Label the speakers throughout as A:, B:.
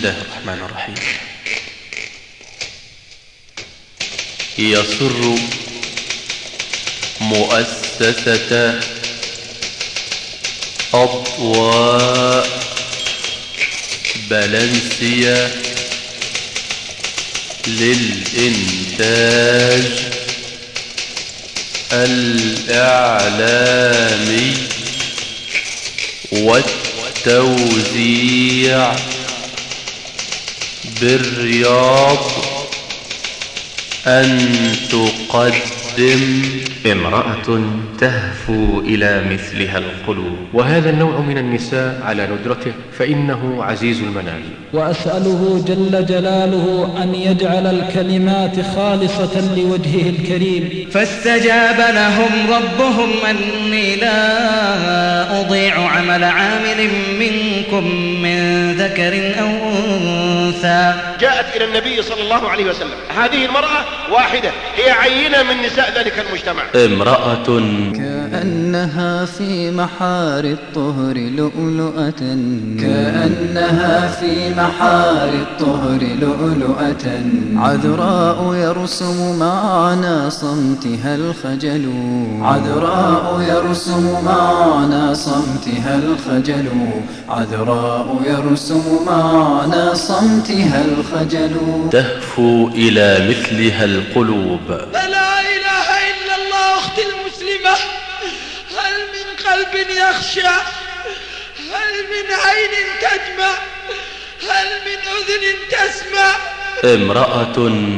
A: الله الرحمن الرحيم. يسر مؤسسة أضواء بلنسيا للإنتاج الإعلامي والتوزيع بالرياض أن تقدم
B: امرأة تهفو إلى مثلها القلوب.
C: وهذا النوع من النساء على ندرته فإنه عزيز المنال،
D: وأسأله جل جلاله أن يجعل الكلمات خالصة لوجهه الكريم.
E: فاستجاب لهم ربهم أني لا أضيع عمل عامل منكم من ذكر أو أنثى.
F: جاءت إلى النبي صلى الله عليه وسلم هذه المرأة واحدة، هي عينة من نساء ذلك المجتمع.
A: امرأة
G: كأنها في محار الطهر لؤلؤة، كأنها في محار الطهر لؤلؤة، عذراء يرسم معنى صمتها الخجل، عذراء يرسم معنى صمتها الخجل، عذراء يرسم معنى صمتها الخجل.
A: تهفو إلى مثلها القلوب.
H: لا إله إلا الله. أختي المسلمة، هل من قلب يخشع؟ هل من عين تدمع؟ هل من أذن تسمع؟
A: امرأة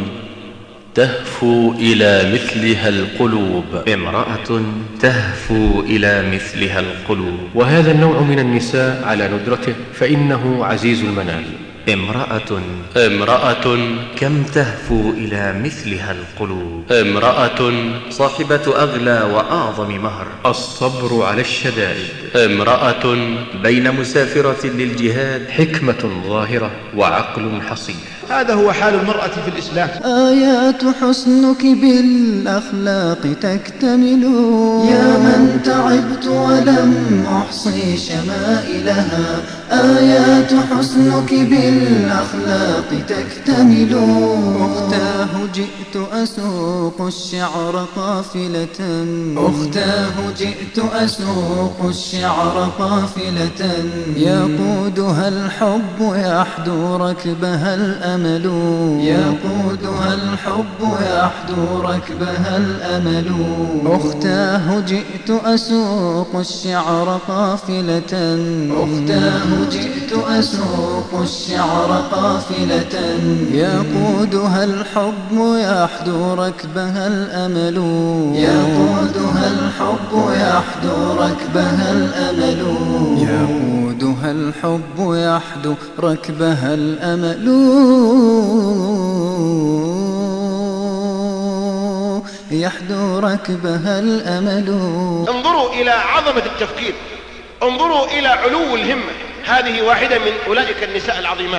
A: تهفو إلى مثلها القلوب.
B: امرأة تهفو إلى مثلها القلوب.
C: وهذا النوع من النساء على ندرته فإنه عزيز المنال.
B: امرأة كم تهفو إلى مثلها القلوب.
A: امرأة
B: صاحبة أغلى وأعظم مهر،
C: الصبر على الشدائد.
A: امرأة
B: بين مسافرة للجهاد،
C: حكمة ظاهرة وعقل حصيح.
F: هذا هو حال المرأة في الإسلام.
G: آيات حسنك بالأخلاق تكتمل، يا من تعبت ولم أحصي شمائلها، آيات حسنك بالأخلاق تكتمل. أختاه جئت أسوق الشعر قافلة، أختاه جئت أسوق الشعر قافلة، يقودها الحب يحدو ركبها الأمل، يقودها الحب يحدو ركبها الأمل. أختاه جئت أسوق الشعر قافلة، أختاه جئت أسوق الشعر قافلة، يقودها الحب يحدو ركبها الأمل، يقودها الحب يحدو ركبها الأمل، يقودها الحب يحدو ركبها الأمل، يحدو ركبها الأمل.
F: انظروا إلى عظمة التفكير، انظروا إلى علو الهمة. هذه واحدة من أولئك النساء العظيمات.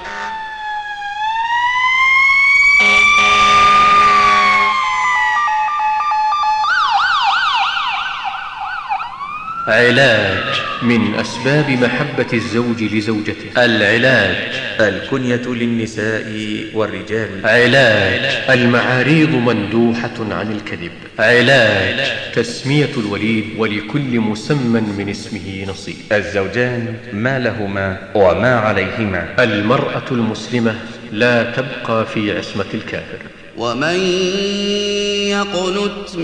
C: علاج من أسباب محبة الزوج لزوجته.
A: العلاج
B: الكنية للنساء والرجال.
C: علاج المعاريض مندوحة عن الكذب.
A: علاج
C: تسمية الوليد ولكل مسمى من اسمه نصيب.
B: الزوجان ما لهما وما عليهما.
C: المرأة المسلمة لا تبقى في عصمة الكافر.
E: ومن يقنت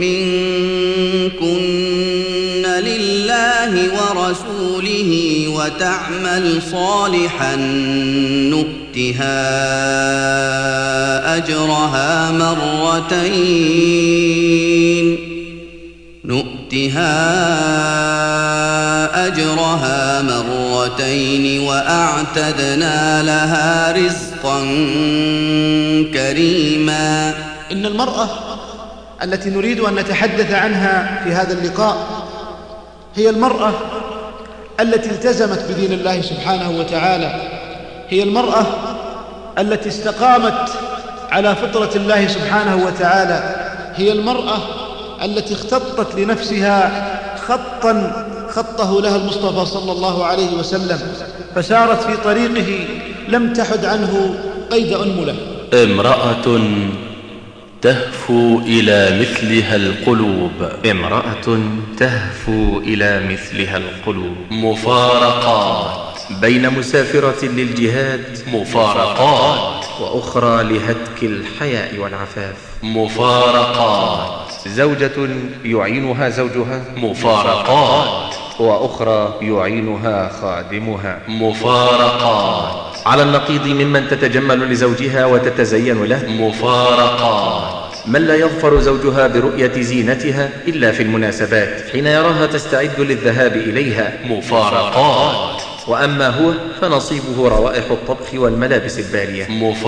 E: منكن لله ورسوله وتعمل صالحا نؤتها أجرها مرتين وأعتدنا لها رزقا كريما.
I: إن المرأة التي نريد أن نتحدث عنها في هذا اللقاء هي المرأة التي التزمت بدين الله سبحانه وتعالى، هي المرأة التي استقامت على فطرة الله سبحانه وتعالى، هي المرأة التي اختطت لنفسها خطا خطه لها المصطفى صلى الله عليه وسلم، فسارت في طريقه لم تحد عنه قيد أنملة.
A: امرأة تهفو إلى مثلها القلوب.
B: امرأة تهفو إلى مثلها القلوب.
A: مفارقات
B: بين مسافرة للجهاد
A: مفارقات
B: وأخرى لهتك الحياء والعفاف.
A: مفارقات
B: زوجة يعينها زوجها
A: مفارقات
B: وأخرى يعينها خادمها.
A: مفارقات
B: على النقيض ممن تتجمل لزوجها وتتزين له
A: مفارقات
B: من لا يظفر زوجها برؤية زينتها إلا في المناسبات حين يراها تستعد للذهاب إليها.
A: مفارقات
B: وأما هو فنصيبه روائح الطبخ والملابس البالية.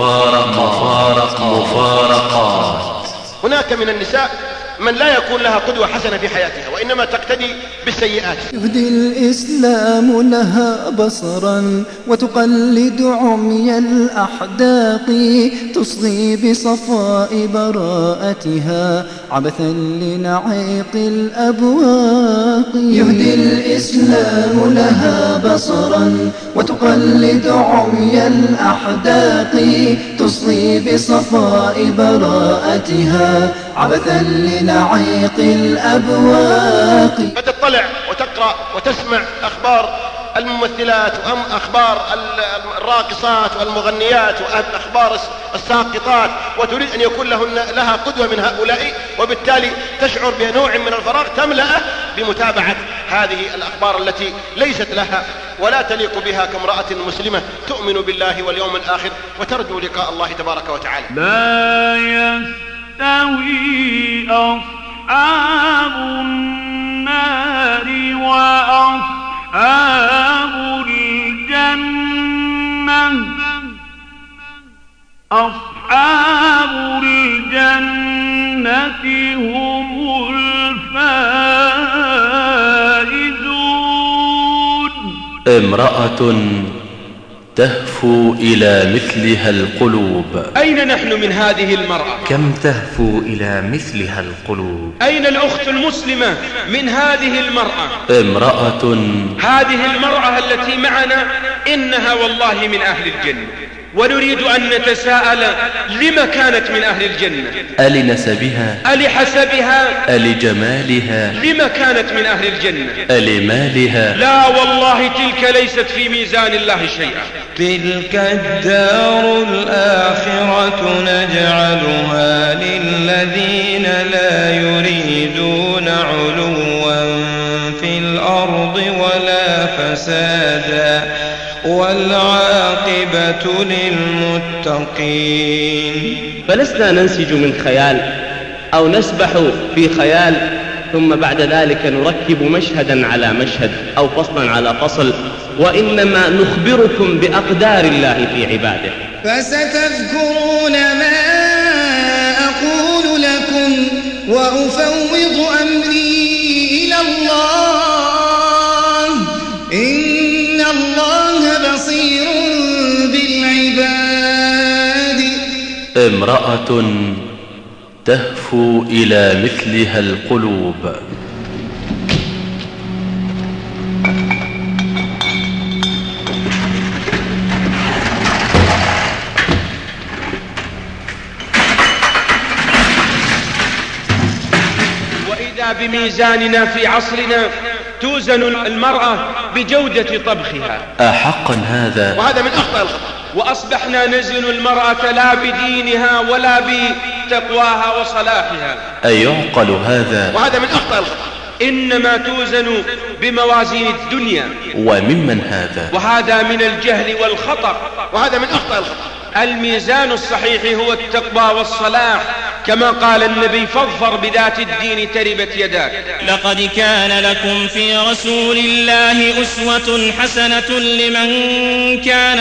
A: مفارقات
F: هناك من النساء من لا يكون لها قدوة حسنة في حياتها وإنما تقتدي بالسيئات.
G: يهدي الإسلام لها بصرا وتقلد عمي الأحداق تصغي بصفاء براءتها عبثا لنعيق الأبواق. يهدي الإسلام لها بصرا وتقلد عمي الأحداق تصغي بصفاء براءتها عبثا لنعيق الأبواق.
F: فتطلع وتقرأ وتسمع أخبار الممثلات وأخبار الراقصات والمغنيات وأخبار الساقطات وتريد أن يكون لها قدوة من هؤلاء، وبالتالي تشعر بنوع من الفراغ تملأه بمتابعة هذه الأخبار التي ليست لها ولا تليق بها كامرأة مسلمة تؤمن بالله واليوم الآخر وترجو لقاء الله تبارك وتعالى.
J: لا يستوي أصحاب النار وأصحاب الجنة. أصحاب الجنة هم الفائزون.
A: امرأة تهفو إلى مثلها القلوب.
K: أين نحن من هذه المرأة؟
B: كم تهفو إلى مثلها القلوب.
K: أين الأخت المسلمة من هذه المرأة؟
A: امرأة
K: هذه المرأة التي معنا إنها والله من أهل الجنة، ونريد أن نتساءل لما كانت من أهل الجنة؟
A: ألنسبها؟
K: ألحسبها؟
A: ألجمالها؟
K: لما كانت من أهل الجنة؟
A: ألمالها؟
K: لا والله تلك ليست في ميزان الله شيئا.
L: تلك الدار الآخرة نجعلها للذين لا يريدون علوا في الأرض ولا فسادا والعاقبة للمتقين.
M: فلسنا ننسج من خيال أو نسبح في خيال ثم بعد ذلك نركب مشهدا على مشهد أو فصلا على فصل، وإنما نخبركم بأقدار الله في عباده.
N: فستذكرون ما أقول لكم وأفوض أمري إلى الله إن الله بصير بالعباد.
A: امرأة تهفو إلى مثلها القلوب.
K: وإذا بميزاننا في عصرنا توزن المرأة بجودة طبخها.
A: أحقا هذا؟
F: وهذا من أخطأ الخطأ.
K: وأصبحنا نزن المرأة لا بدينها ولا بتقواها وصلاحها.
A: أيعقل هذا؟
F: وهذا من أخطأ الخطأ.
K: إنما توزن بموازين الدنيا.
A: وممن هذا؟
K: وهذا من الجهل والخطأ.
F: وهذا من أخطأ الخطأ.
K: الميزان الصحيح هو التقوى والصلاح، كما قال النبي: فاظفر بذات الدين تربت يداك.
O: لقد كان لكم في رسول الله أسوة حسنة لمن كان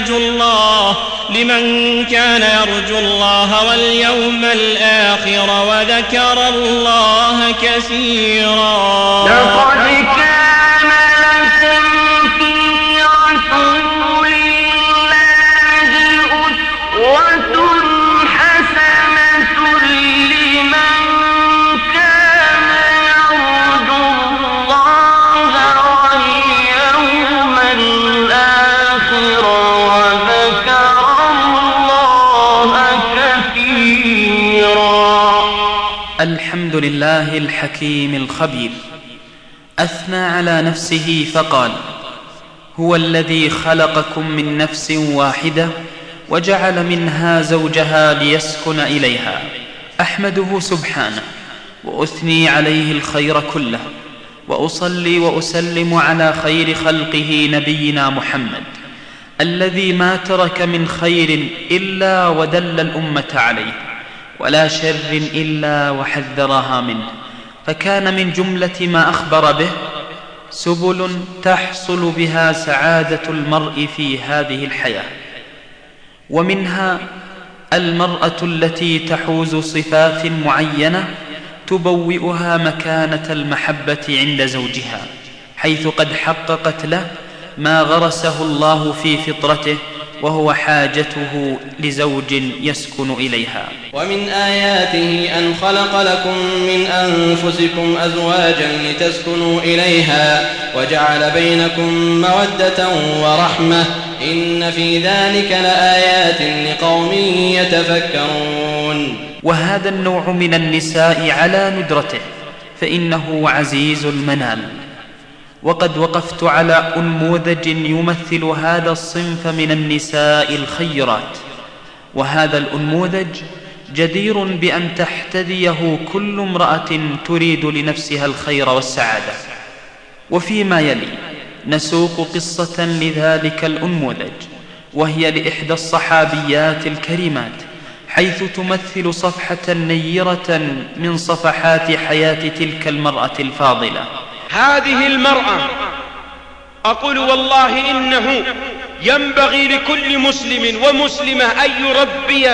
O: يرجو الله واليوم الآخر وذكر الله كثيرا.
J: لقد كان لكم في رسول الله أسوة حسنة لمن كان يرجو الله واليوم الآخر وذكر
P: الحمد لله الحكيم الخبير أثنى على نفسه فقال: هو الذي خلقكم من نفس واحدة وجعل منها زوجها ليسكن إليها. أحمده سبحانه وأثني عليه الخير كله، وأصلي وأسلم على خير خلقه نبينا محمد الذي ما ترك من خير إلا ودل الأمة عليه، ولا شر إلا وحذرها منه، فكان من جملة ما أخبر به سبل تحصل بها سعادة المرء في هذه الحياة، ومنها المرأة التي تحوز صفات معينة تبوئها مكانة المحبة عند زوجها، حيث قد حققت له ما غرسه الله في فطرته، وهو حاجته لزوج يسكن إليها.
Q: ومن آياته أن خلق لكم من أنفسكم أزواجا لتسكنوا إليها وجعل بينكم مودة ورحمة إن في ذلك لآيات لقوم يتفكرون.
P: وهذا النوع من النساء على ندرته فإنه عزيز المنال، وقد وقفت على أنموذج يمثل هذا الصنف من النساء الخيرات، وهذا الأنموذج جدير بأن تحتذيه كل امرأة تريد لنفسها الخير والسعادة. وفيما يلي نسوق قصة لذلك الأنموذج، وهي لإحدى الصحابيات الكريمات، حيث تمثل صفحة نيرة من صفحات حياة تلك المرأة الفاضلة.
K: هذه المرأة أقول والله إنه ينبغي لكل مسلم ومسلمة أن يربي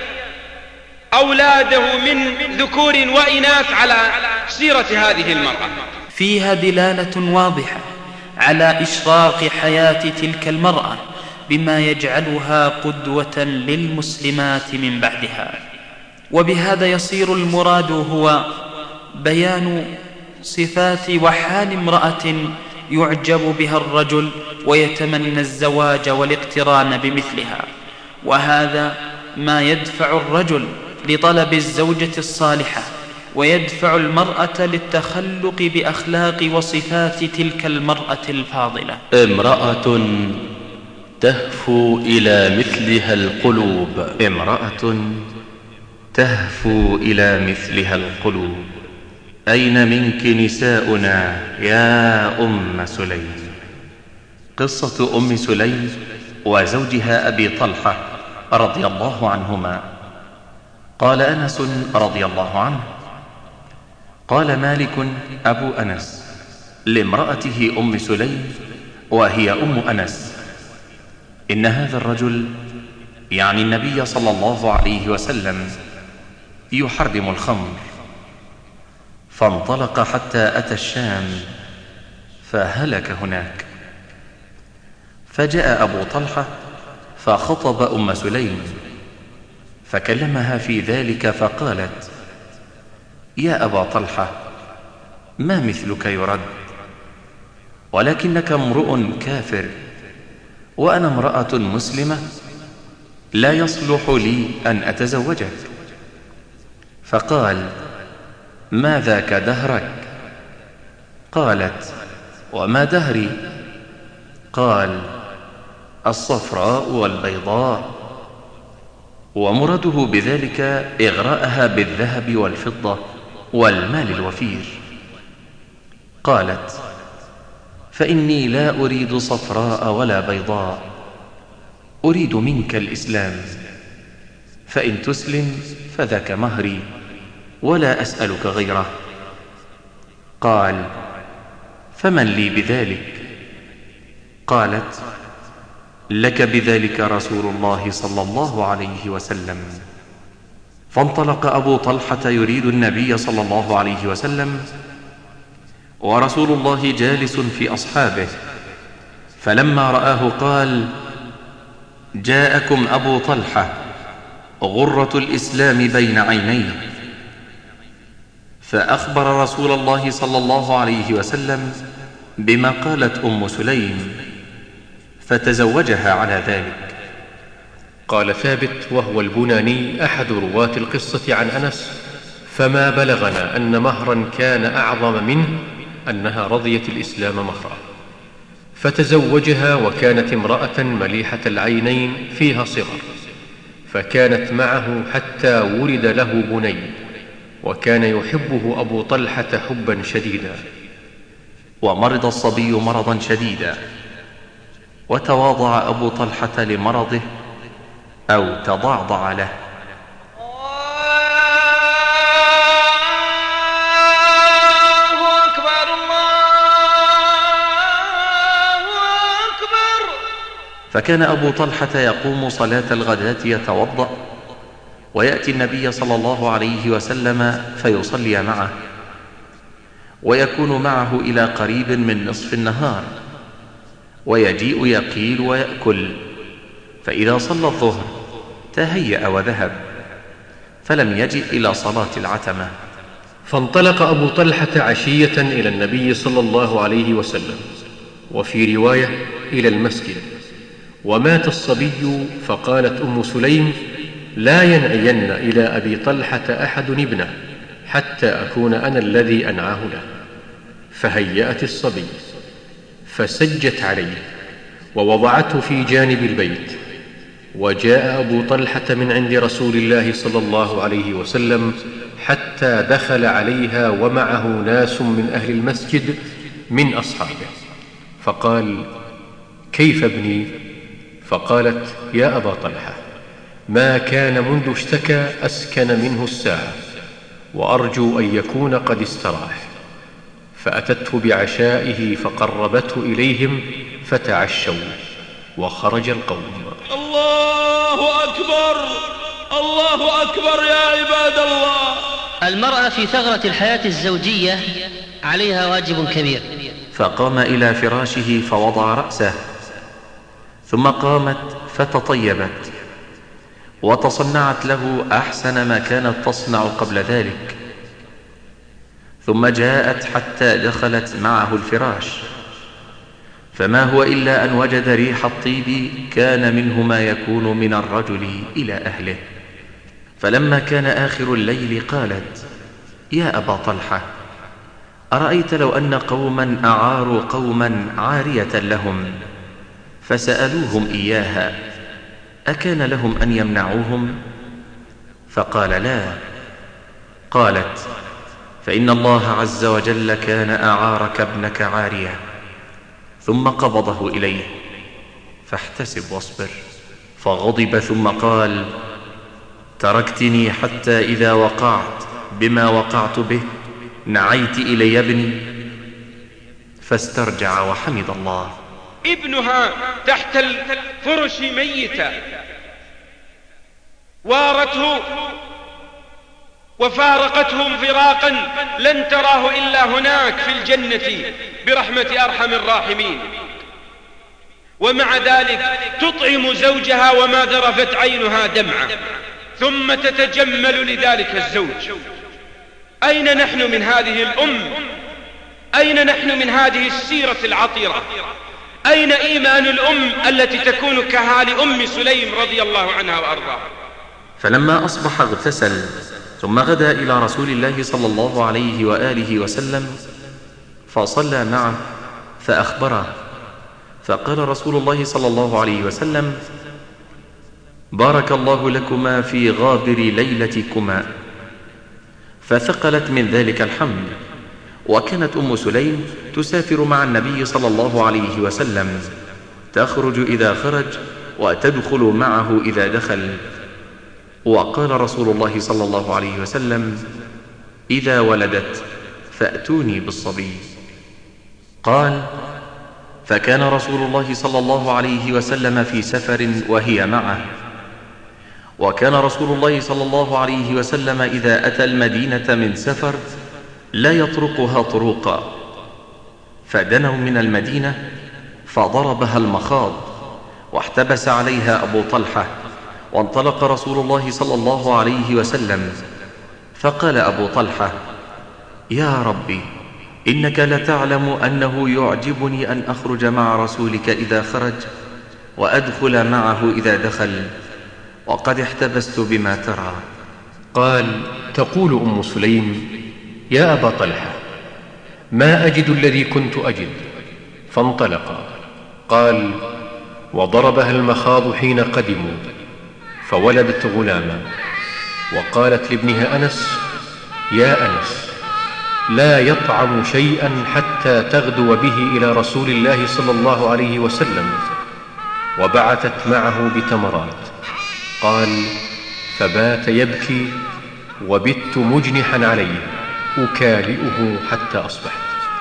K: أولاده من ذكور وإناث على سيرة هذه المرأة.
P: فيها دلالة واضحة على إشراق حياة تلك المرأة بما يجعلها قدوة للمسلمات من بعدها. وبهذا يصير المراد هو بيان صفات وحال امرأة يعجب بها الرجل ويتمنى الزواج والاقتران بمثلها، وهذا ما يدفع الرجل لطلب الزوجة الصالحة، ويدفع المرأة للتخلق بأخلاق وصفات تلك المرأة الفاضلة.
A: امرأة تهفو إلى مثلها القلوب.
B: امرأة تهفو إلى مثلها القلوب. أين منك نساؤنا يا أم سليم؟ قصة أم سليم وزوجها أبي طلحة رضي الله عنهما. قال أنس رضي الله عنه: قال مالك أبو أنس لامرأته أم سليم وهي أم أنس: إن هذا الرجل، يعني النبي صلى الله عليه وسلم، يحرم الخمر. فانطلق حتى أتى الشام فهلك هناك. فجاء أبو طلحة فخطب أم سليم فكلمها في ذلك، فقالت: يا أبا طلحة، ما مثلك يرد، ولكنك امرؤ كافر وأنا امرأة مسلمة، لا يصلح لي أن أتزوجك. فقال: ما ذاك دهرك؟ قالت: وما دهري؟ قال: الصفراء والبيضاء. ومرده بذلك إغراءها بالذهب والفضة والمال الوفير. قالت: فإني لا أريد صفراء ولا بيضاء، أريد منك الإسلام، فإن تسلم فذاك مهري ولا أسألك غيره. قال: فمن لي بذلك؟ قالت: لك بذلك رسول الله صلى الله عليه وسلم. فانطلق أبو طلحة يريد النبي صلى الله عليه وسلم، ورسول الله جالس في أصحابه، فلما رآه قال: جاءكم أبو طلحة غرة الإسلام بين عينيه. فأخبر رسول الله صلى الله عليه وسلم بما قالت أم سليم، فتزوجها على ذلك.
C: قال ثابت وهو البناني أحد رواة القصة عن أنس: فما بلغنا أن مهرا كان أعظم منه أنها رضيت الإسلام مهرا، فتزوجها، وكانت امرأة مليحة العينين فيها صغر، فكانت معه حتى ولد له بني، وكان يحبه أبو طلحة حبا شديدا.
B: ومرض الصبي مرضا شديدا، وتواضع أبو طلحة لمرضه أو تضعضع له. فكان أبو طلحة يقوم صلاة الغداة يتوضأ، ويأتي النبي صلى الله عليه وسلم فيصلي معه، ويكون معه إلى قريب من نصف النهار، ويجيء يقيل ويأكل، فإذا صلى الظهر تهيأ وذهب، فلم يجئ إلى صلاة العتمة.
C: فانطلق أبو طلحة عشية إلى النبي صلى الله عليه وسلم، وفي رواية إلى المسجد، ومات الصبي، فقالت أم سليم: لا ينعين إلى أبي طلحة أحد ابنه حتى أكون أنا الذي أنعاه له. فهيأت الصبي فسجت عليه ووضعته في جانب البيت، وجاء أبو طلحة من عند رسول الله صلى الله عليه وسلم حتى دخل عليها ومعه ناس من أهل المسجد من أصحابه، فقال: كيف ابني؟ فقالت: يا أبا طلحة، ما كان منذ اشتكى أسكن منه الساعة، وأرجو أن يكون قد استراح. فأتته بعشائه فقربته إليهم فتعشوا، وخرج القوم.
K: الله أكبر، الله أكبر يا عباد الله.
R: المرأة في ثغرة الحياة الزوجية عليها واجب كبير.
B: فقام إلى فراشه فوضع رأسه، ثم قامت فتطيبت وتصنعت له أحسن ما كانت تصنع قبل ذلك، ثم جاءت حتى دخلت معه الفراش، فما هو إلا أن وجد ريح الطيب كان منه ما يكون من الرجل إلى أهله. فلما كان آخر الليل قالت: يا أبا طلحة، أرأيت لو أن قوما أعاروا قوما عارية لهم فسألوهم إياها، أكان لهم أن يمنعوهم؟ فقال: لا. قالت: فإن الله عز وجل كان أعارك ابنك عارية، ثم قبضه إليه، فاحتسب واصبر. فغضب ثم قال: تركتني حتى إذا وقعت بما وقعت به نعيت إلي ابني؟ فاسترجع وحمد الله.
K: ابنها تحت الفرش ميتا، وارته وفارقتهم فراقا لن تراه إلا هناك في الجنة برحمة أرحم الراحمين، ومع ذلك تطعم زوجها وما ذرفت عينها دمعة، ثم تتجمل لذلك الزوج. أين نحن من هذه الأم؟ أين نحن من هذه السيرة العطرة؟ أين إيمان الأم التي تكون كحال أم سليم رضي الله عنها وأرضاها؟
B: فلما أصبح اغتسل، ثم غدا إلى رسول الله صلى الله عليه وآله وسلم فصلى معه فأخبره، فقال رسول الله صلى الله عليه وسلم: بارك الله لكما في غابر ليلتكما. فثقلت من ذلك الحمل. وكانت أم سليم تسافر مع النبي صلى الله عليه وسلم، تخرج إذا خرج وتدخل معه إذا دخل. وقال رسول الله صلى الله عليه وسلم: إذا ولدت فأتوني بالصبي. قال: فكان رسول الله صلى الله عليه وسلم في سفر وهي معه، وكان رسول الله صلى الله عليه وسلم إذا أتى المدينة من سفر لا يطرقها طروقا، فدنوا من المدينة فضربها المخاض، واحتبس عليها أبو طلحة، وانطلق رسول الله صلى الله عليه وسلم. فقال أبو طلحة: يا ربي، إنك لتعلم أنه يعجبني أن أخرج مع رسولك إذا خرج وأدخل معه إذا دخل، وقد احتبست بما ترى.
C: قال: تقول أم سليم: يا أبا طلحة، ما أجد الذي كنت أجد. فانطلقا. قال: وضربها المخاض حين قدموا، فولدت غلاما، وقالت لابنها أنس: يا أنس، لا يطعم شيئا حتى تغدو به إلى رسول الله صلى الله عليه وسلم، وبعثت معه بتمرات. قال: فبات يبكي، وبت مجنحا عليه أكالئه حتى أصبحت.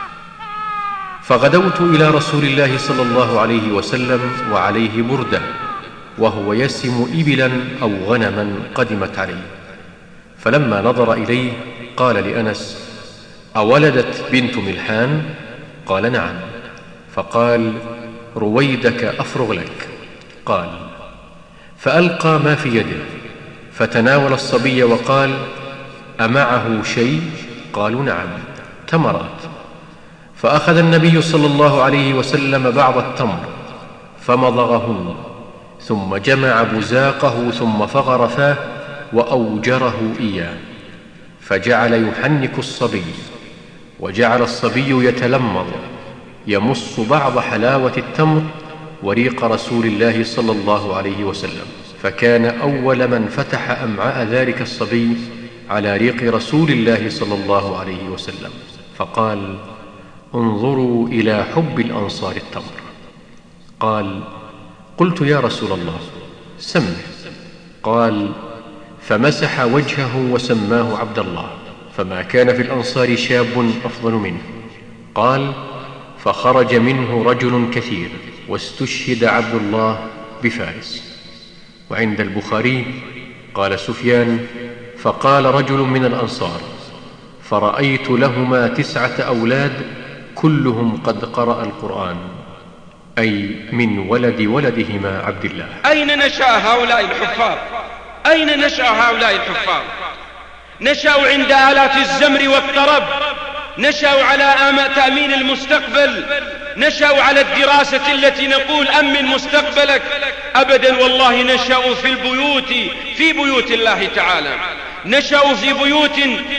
C: فغدوت إلى رسول الله صلى الله عليه وسلم وعليه بردة، وهو يسم إبلا أو غنما قدمت عليه. فلما نظر إليه قال لأنس: أولدت بنت ملحان؟ قال: نعم. فقال: رويدك أفرغ لك. قال: فألقى ما في يده، فتناول الصبي وقال: أمعه شيء؟ قالوا: نعم، تمرات. فأخذ النبي صلى الله عليه وسلم بعض التمر فمضغهن، ثم جمع بزاقه، ثم فغر فاه وأوجره إياه، فجعل يحنك الصبي، وجعل الصبي يتلمض يمص بعض حلاوة التمر وريق رسول الله صلى الله عليه وسلم. فكان أول من فتح أمعاء ذلك الصبي على ريق رسول الله صلى الله عليه وسلم، فقال: انظروا إلى حب الأنصار التمر. قال: قلت: يا رسول الله، سمه. قال: فمسح وجهه وسماه عبد الله، فما كان في الأنصار شاب أفضل منه. قال: فخرج منه رجل كثير، واستشهد عبد الله بفارس. وعند البخاري قال سفيان: فقال رجل من الأنصار: فرأيت لهما 9 أولاد كلهم قد قرأ القرآن، أي من ولد ولدهما عبد الله.
K: أين نشأ هؤلاء الحفاظ؟ أين نشأ هؤلاء الحفاظ؟ نشأوا عند آلات الزمر والطرب، نشأوا على تأمين المستقبل، نشأوا على الدراسة التي نقول أمن مستقبلك. أبدا والله، نشأوا في البيوت، في بيوت الله تعالى، نشأوا في بيوت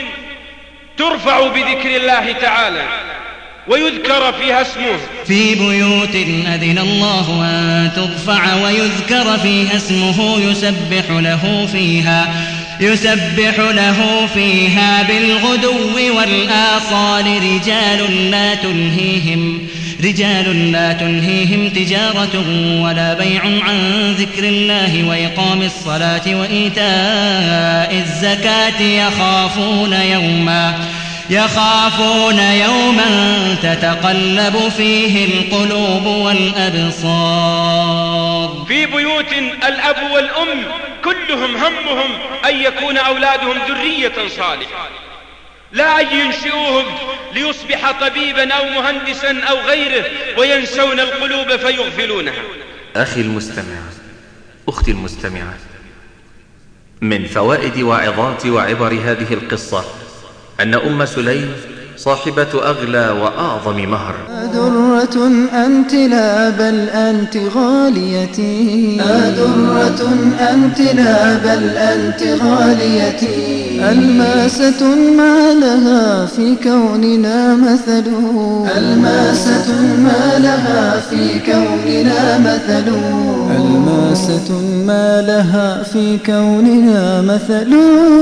K: ترفع بذكر الله تعالى ويذكر فيها اسمه،
S: في بيوت أذن الله أن ترفع ويذكر فيها اسمه يسبح له فيها بالغدو والآصال رجال لا تلهيهم تجارة ولا بيع عن ذكر الله وإقام الصلاة وإيتاء الزكاة يخافون يوما تتقلب فيه القلوب والأبصار.
K: في بيوت الأب والأم كلهم همهم أن يكون أولادهم ذرية صالحة، لا أن ينشئوهم ليصبح طبيبا أو مهندسا أو غيره وينسون القلوب فيغفلونها.
B: أخي المستمع، أختي المستمعة، من فوائد وعظات وعبر هذه القصة أن أم سليم صاحبة أغلى وأعظم مهر.
G: درة أنت لا بل أنت غاليتي، درة أنت لا بل أنت غاليتي، ألماسة ما لها في كوننا مثل، ألماسة ما لها في كوننا مثل، ألماسة ما لها في كوننا مثل،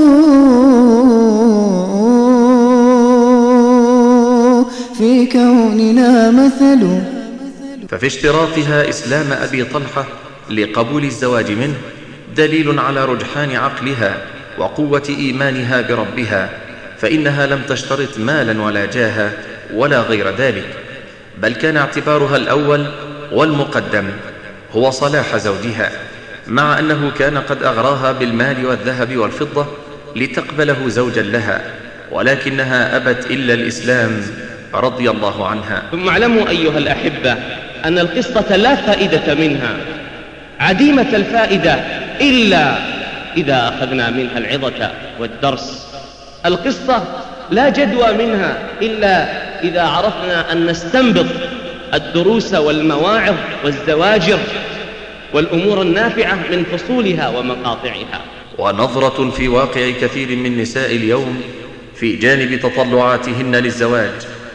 G: في كوننا مثل.
B: ففي اشتراطها إسلام أبي طلحة لقبول الزواج منه دليل على رجحان عقلها وقوة إيمانها بربها، فإنها لم تشترط مالا ولا جاها ولا غير ذلك، بل كان اعتبارها الأول والمقدم هو صلاح زوجها، مع أنه كان قد أغراها بالمال والذهب والفضة لتقبله زوجا لها، ولكنها أبت إلا الإسلام رضي الله عنها.
M: ثم اعلموا أيها الأحبة أن القصة لا فائدة منها، عديمة الفائدة إلا إذا أخذنا منها العظة والدرس. القصة لا جدوى منها إلا إذا عرفنا أن نستنبط الدروس والمواعظ والزواجر والأمور النافعة من فصولها ومقاطعها.
B: ونظرة في واقع كثير من نساء اليوم في جانب تطلعاتهن للزواج،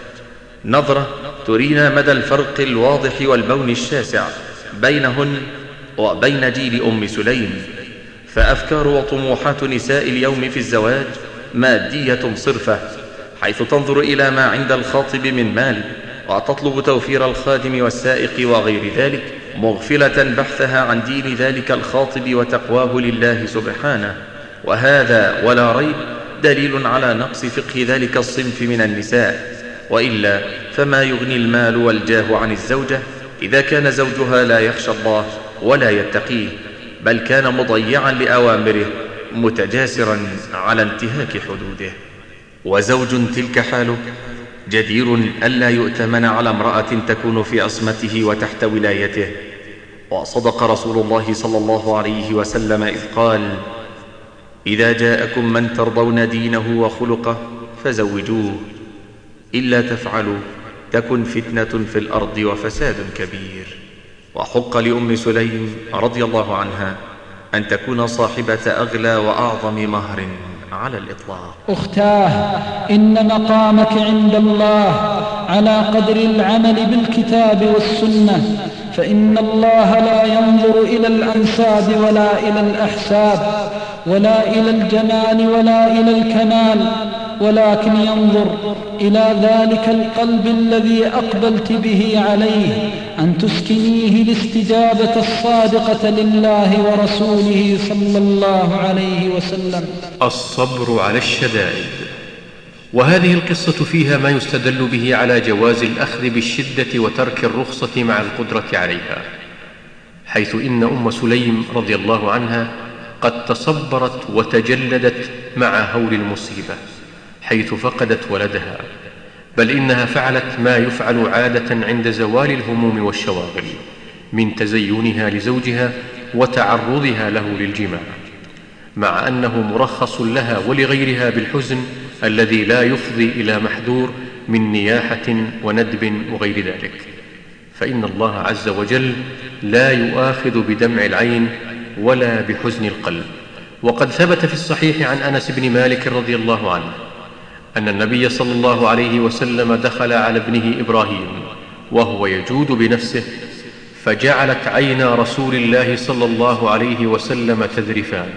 B: نظرة ترينا مدى الفرق الواضح والبون الشاسع بينهن وبين جيل أم سليم. فأفكار وطموحات نساء اليوم في الزواج مادية صرفة، حيث تنظر إلى ما عند الخاطب من مال وتطلب توفير الخادم والسائق وغير ذلك، مغفلة بحثها عن دين ذلك الخاطب وتقواه لله سبحانه. وهذا ولا ريب دليل على نقص فقه ذلك الصنف من النساء، وإلا فما يغني المال والجاه عن الزوجة إذا كان زوجها لا يخشى الله ولا يتقيه، بل كان مضيعا لأوامره متجاسرا على انتهاك حدوده. وزوج تلك حاله جدير ألا يؤتمن على امرأة تكون في عصمته وتحت ولايته. وصدق رسول الله صلى الله عليه وسلم إذ قال: إذا جاءكم من ترضون دينه وخلقه فزوجوه، إلا تفعلوا تكن فتنة في الأرض وفساد كبير. وحق لأم سليم رضي الله عنها أن تكون صاحبة أغلى وأعظم مهر على الإطلاق.
D: أختاه، إن مقامك عند الله على قدر العمل بالكتاب والسنة، فإن الله لا ينظر إلى الأنساب ولا إلى الأحساب ولا إلى الجمال ولا إلى الكمال، ولكن ينظر إلى ذلك القلب الذي أقبلت به عليه، أن تسكنيه الاستجابة الصادقة لله ورسوله صلى الله عليه وسلم.
C: الصبر على الشدائد. وهذه القصة فيها ما يستدل به على جواز الأخذ بالشدة وترك الرخصة مع القدرة عليها، حيث إن أم سليم رضي الله عنها قد تصبرت وتجلدت مع هول المصيبة حيث فقدت ولدها، بل إنها فعلت ما يفعل عادة عند زوال الهموم والشواغل من تزينها لزوجها وتعرضها له للجماع، مع أنه مرخص لها ولغيرها بالحزن الذي لا يفضي إلى محذور من نياحة وندب وغير ذلك، فإن الله عز وجل لا يؤاخذ بدمع العين ولا بحزن القلب. وقد ثبت في الصحيح عن أنس بن مالك رضي الله عنه أن النبي صلى الله عليه وسلم دخل على ابنه إبراهيم وهو يجود بنفسه، فجعلت عينا رسول الله صلى الله عليه وسلم تذرفان،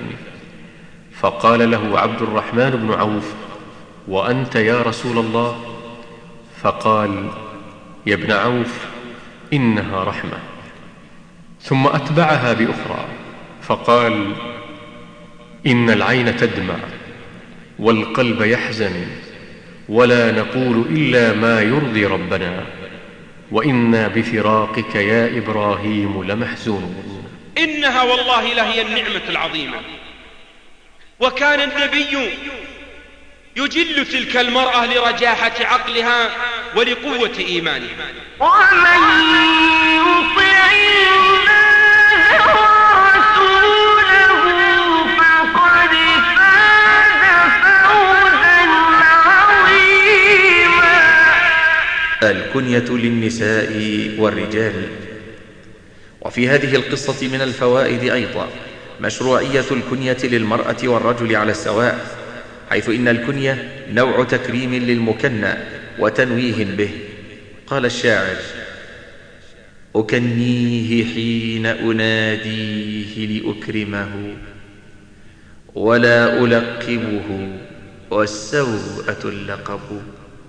C: فقال له عبد الرحمن بن عوف: وأنت يا رسول الله؟ فقال: يا ابن عوف، إنها رحمة. ثم أتبعها بأخرى فقال: إن العين تدمع والقلب يحزن، ولا نقول إلا ما يرضي ربنا، وإنا بفراقك يا إبراهيم لمحزونون.
K: إنها والله لهي النعمة العظيمة. وكان النبي يجل تلك المرأة لرجاحة عقلها ولقوة إيمانها.
J: ومن يطع الله ورسوله فقد فاز فوزا عظيما.
B: الكنية للنساء والرجال. وفي هذه القصة من الفوائد أيضا مشروعية الكنية للمرأة والرجل على السواء، حيث إن الكنية نوع تكريم للمكنى وتنويه به. قال الشاعر: أكنيه حين أناديه لأكرمه، ولا ألقبه والسوءة اللقب.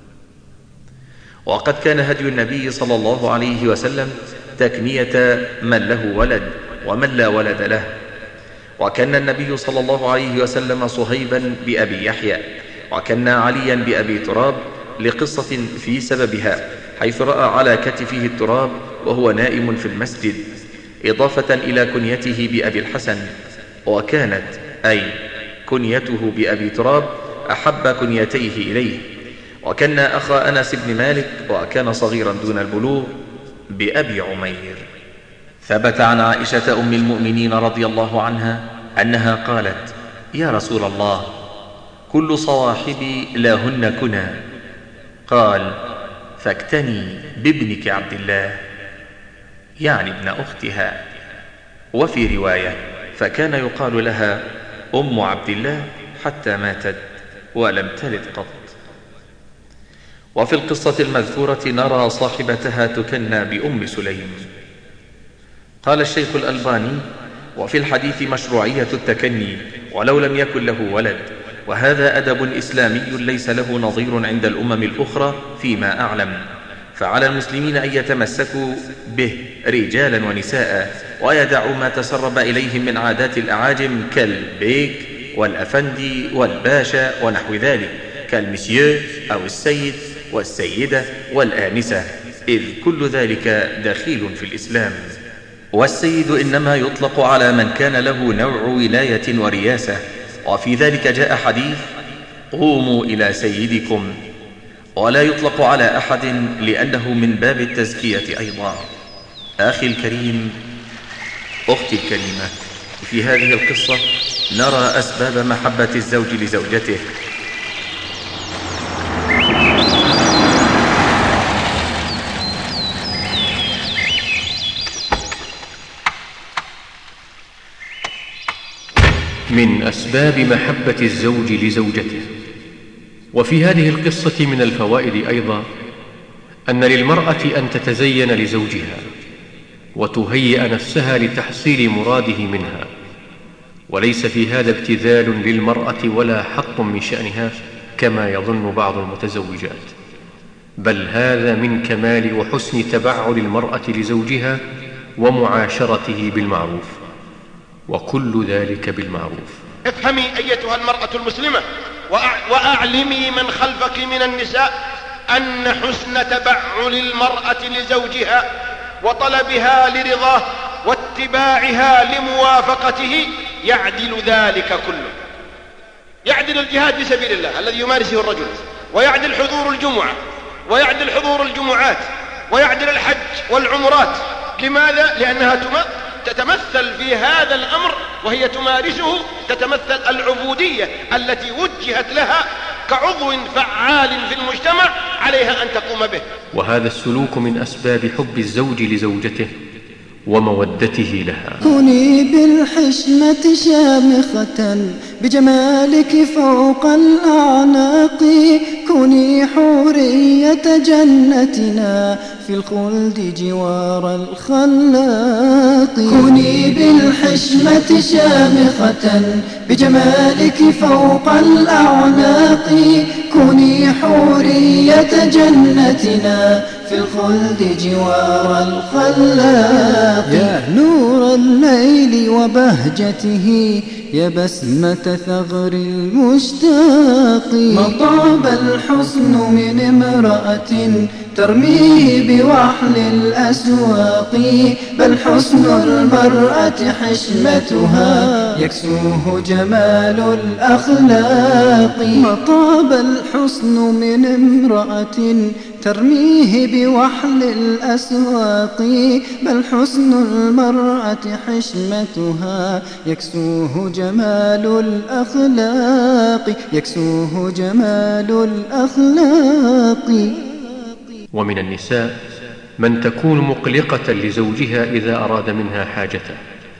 B: وقد كان هدي النبي صلى الله عليه وسلم تكنية من له ولد ومن لا ولد له. وكان النبي صلى الله عليه وسلم صهيبا بأبي يحيى، وكان عليا بأبي تراب لقصة في سببها، حيث رأى على كتفه التراب وهو نائم في المسجد، إضافة إلى كنيته بأبي الحسن، وكانت أي كنيته بأبي تراب أحب كنيتيه إليه. وكان أخا أنس بن مالك، وكان صغيرا دون البلوغ، بأبي عمير. ثبت عن عائشة أم المؤمنين رضي الله عنها أنها قالت: يا رسول الله، كل صواحبي لهن كنى. قال: فاكتني بابنك عبد الله، يعني ابن أختها. وفي رواية: فكان يقال لها أم عبد الله حتى ماتت ولم تلد قط. وفي القصة المذكورة نرى صاحبتها تكنى بأم سليم. قال الشيخ الألباني: وفي الحديث مشروعية التكني ولو لم يكن له ولد، وهذا أدب إسلامي ليس له نظير عند الأمم الأخرى فيما أعلم، فعلى المسلمين أن يتمسكوا به رجالا ونساء، ويدعوا ما تسرب إليهم من عادات الأعاجم كالبيك والأفندي والباشا ونحو ذلك، كالمسيو أو السيد والسيدة والآنسة، إذ كل ذلك دخيل في الإسلام. والسيد إنما يطلق على من كان له نوع ولاية ورياسة، وفي ذلك جاء حديث: قوموا إلى سيدكم، ولا يطلق على أحد لأنه من باب التزكية أيضا. أخي الكريم، أختي الكريمة، في هذه القصة نرى أسباب محبة الزوج لزوجته.
C: من أسباب محبة الزوج لزوجته. وفي هذه القصة من الفوائد أيضا أن للمرأة أن تتزين لزوجها وتهيئ نفسها لتحصيل مراده منها، وليس في هذا ابتذال للمرأة ولا حق من شأنها كما يظن بعض المتزوجات، بل هذا من كمال وحسن تبعل المرأة لزوجها ومعاشرته بالمعروف، وكل ذلك بالمعروف.
F: افهمي أيتها المرأة المسلمة وأعلمي من خلفك من النساء أن حسن تبعل المرأة لزوجها وطلبها لرضاه واتباعها لموافقته يعدل ذلك كله. يعدل الجهاد في سبيل الله الذي يمارسه الرجل، ويعدل حضور الجمعة، ويعدل حضور الجمعات، ويعدل الحج والعمرات. لماذا؟ لأنها تتمثل في هذا الأمر وهي تمارسه، تتمثل العبودية التي وجهت لها كعضو فعال في المجتمع عليها أن تقوم به.
C: وهذا السلوك من أسباب حب الزوج لزوجته ومودته لها.
G: كوني بالحشمة شامخة بجمالك فوق الأعناق، كوني حورية جنتنا في الخلد جوار الخلاق. كوني بالحشمة شامخة بجمالك فوق الأعناق، كوني حورية جنتنا في الخلد جوار الخلاق. يا نور الليل وبهجته، يا بسمة ثغر المشتاق. مطاب الحسن من امرأة ترميه بوحل الأسواق، بل حسن المرأة حشمتها يكسوه جمال الأخلاق. مطاب الحسن من امرأة ترميه بوحل الأسواق، بل حسن المرأة حشمتها يكسوه جمال الأخلاق، يكسوه جمال الأخلاق.
C: ومن النساء من تكون مقلقة لزوجها إذا أراد منها حاجته،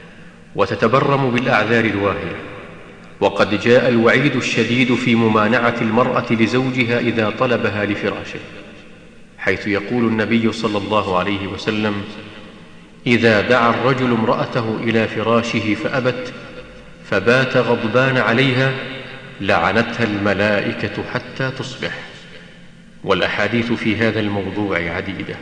C: وتتبرم بالأعذار الواهية. وقد جاء الوعيد الشديد في ممانعة المرأة لزوجها إذا طلبها لفراشه، حيث يقول النبي صلى الله عليه وسلم: إذا دعا الرجل امرأته إلى فراشه فأبت فبات غضبان عليها لعنتها الملائكة حتى تصبح. والأحاديث في هذا الموضوع عديدة.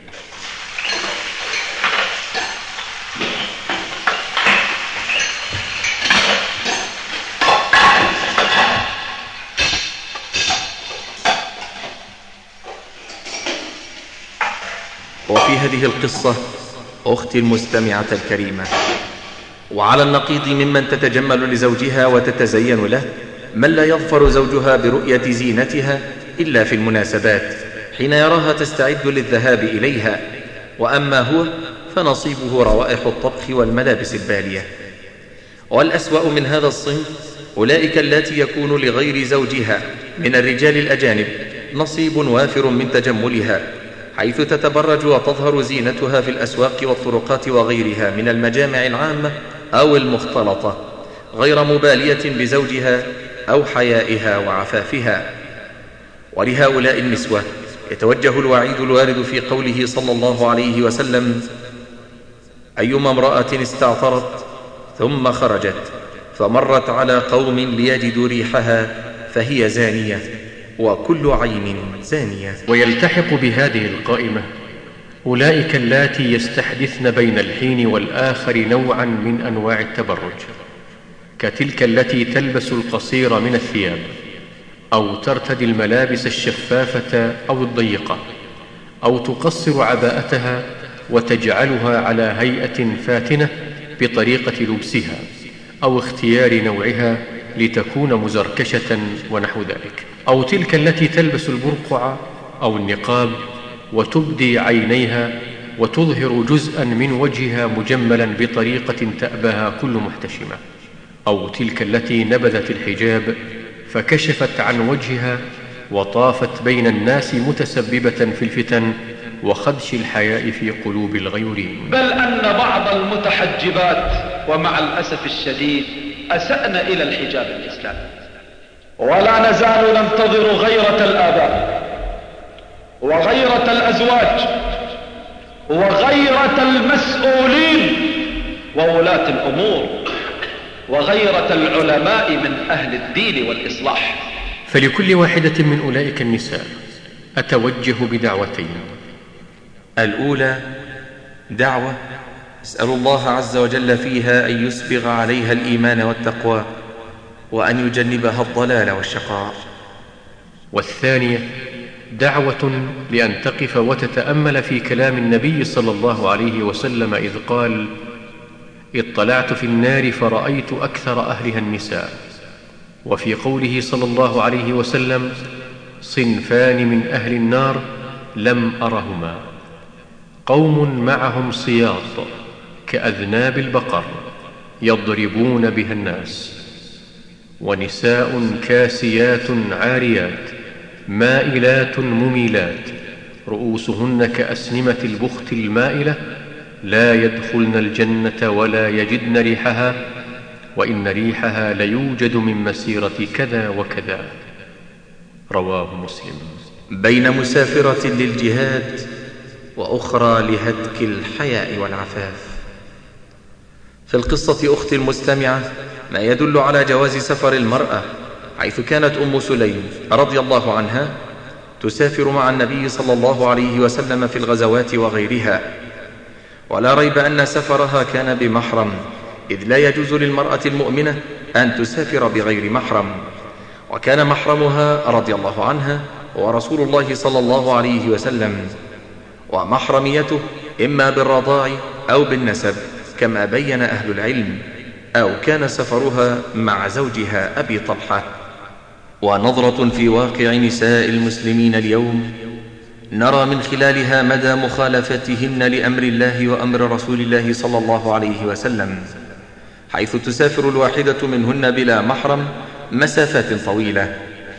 B: وفي هذه القصة أختي المستمعة الكريمة، وعلى النقيض ممن تتجمل لزوجها وتتزين له، من لا يظفر زوجها برؤية زينتها إلا في المناسبات حين يراها تستعد للذهاب إليها، وأما هو فنصيبه روائح الطبخ والملابس البالية. والأسوأ من هذا الصنف أولئك اللاتي يكون لغير زوجها من الرجال الأجانب نصيب وافر من تجملها، حيث تتبرج وتظهر زينتها في الأسواق والطرقات وغيرها من المجامع العامة أو المختلطة، غير مبالية بزوجها أو حيائها وعفافها. ولهؤلاء النسوة يتوجه الوعيد الوارد في قوله صلى الله عليه وسلم: أيما امرأة استعطرت ثم خرجت فمرت على قوم ليجدوا ريحها فهي زانية، وكل عين زانية.
C: ويلتحق بهذه القائمة أولئك اللاتي يستحدثن بين الحين والآخر نوعا من أنواع التبرج، كتلك التي تلبس القصير من الثياب أو ترتدي الملابس الشفافة أو الضيقة، أو تقصر عباءتها وتجعلها على هيئة فاتنة بطريقة لبسها أو اختيار نوعها لتكون مزركشة ونحو ذلك، أو تلك التي تلبس البرقع أو النقاب وتبدي عينيها وتظهر جزءا من وجهها مجملا بطريقة تأباها كل محتشمة، أو تلك التي نبذت الحجاب فكشفت عن وجهها وطافت بين الناس متسببة في الفتن وخدش الحياء في قلوب الغيورين.
T: بل أن بعض المتحجبات ومع الأسف الشديد أسأن إلى الحجاب الإسلامي، ولا نزال ننتظر غيرة الآباء وغيرة الأزواج وغيرة المسؤولين وولاة الأمور وغيرة العلماء من أهل الدين والإصلاح.
C: فلكل واحدة من أولئك النساء أتوجه بدعوتين:
B: الأولى دعوة أسأل الله عز وجل فيها أن يسبغ عليها الإيمان والتقوى وأن يجنبها الضلال والشقاء.
C: والثانية دعوة لأن تقف وتتأمل في كلام النبي صلى الله عليه وسلم إذ قال: اطلعت في النار فرأيت أكثر أهلها النساء، وفي قوله صلى الله عليه وسلم: صنفان من أهل النار لم أرهما، قوم معهم صياط كأذناب البقر يضربون بها الناس، ونساء كاسيات عاريات مائلات مميلات رؤوسهن كأسنمة البخت المائلة لا يدخلن الجنة ولا يجدن ريحها، وإن ريحها ليوجد من مسيرة كذا وكذا. رواه مسلم.
B: بين مسافرة للجهاد وأخرى لهتك الحياء والعفاف. في القصة أختي المستمعة ما يدل على جواز سفر المرأة، حيث كانت أم سليم رضي الله عنها تسافر مع النبي صلى الله عليه وسلم في الغزوات وغيرها، ولا ريب أن سفرها كان بمحرم، إذ لا يجوز للمرأة المؤمنة أن تسافر بغير محرم، وكان محرمها رضي الله عنها هو رسول الله صلى الله عليه وسلم، ومحرميته إما بالرضاع أو بالنسب كما بين أهل العلم، أو كان سفرها مع زوجها أبي طلحة. ونظرة في واقع نساء المسلمين اليوم نرى من خلالها مدى مخالفتهن لأمر الله وأمر رسول الله صلى الله عليه وسلم، حيث تسافر الواحدة منهن بلا محرم مسافات طويلة.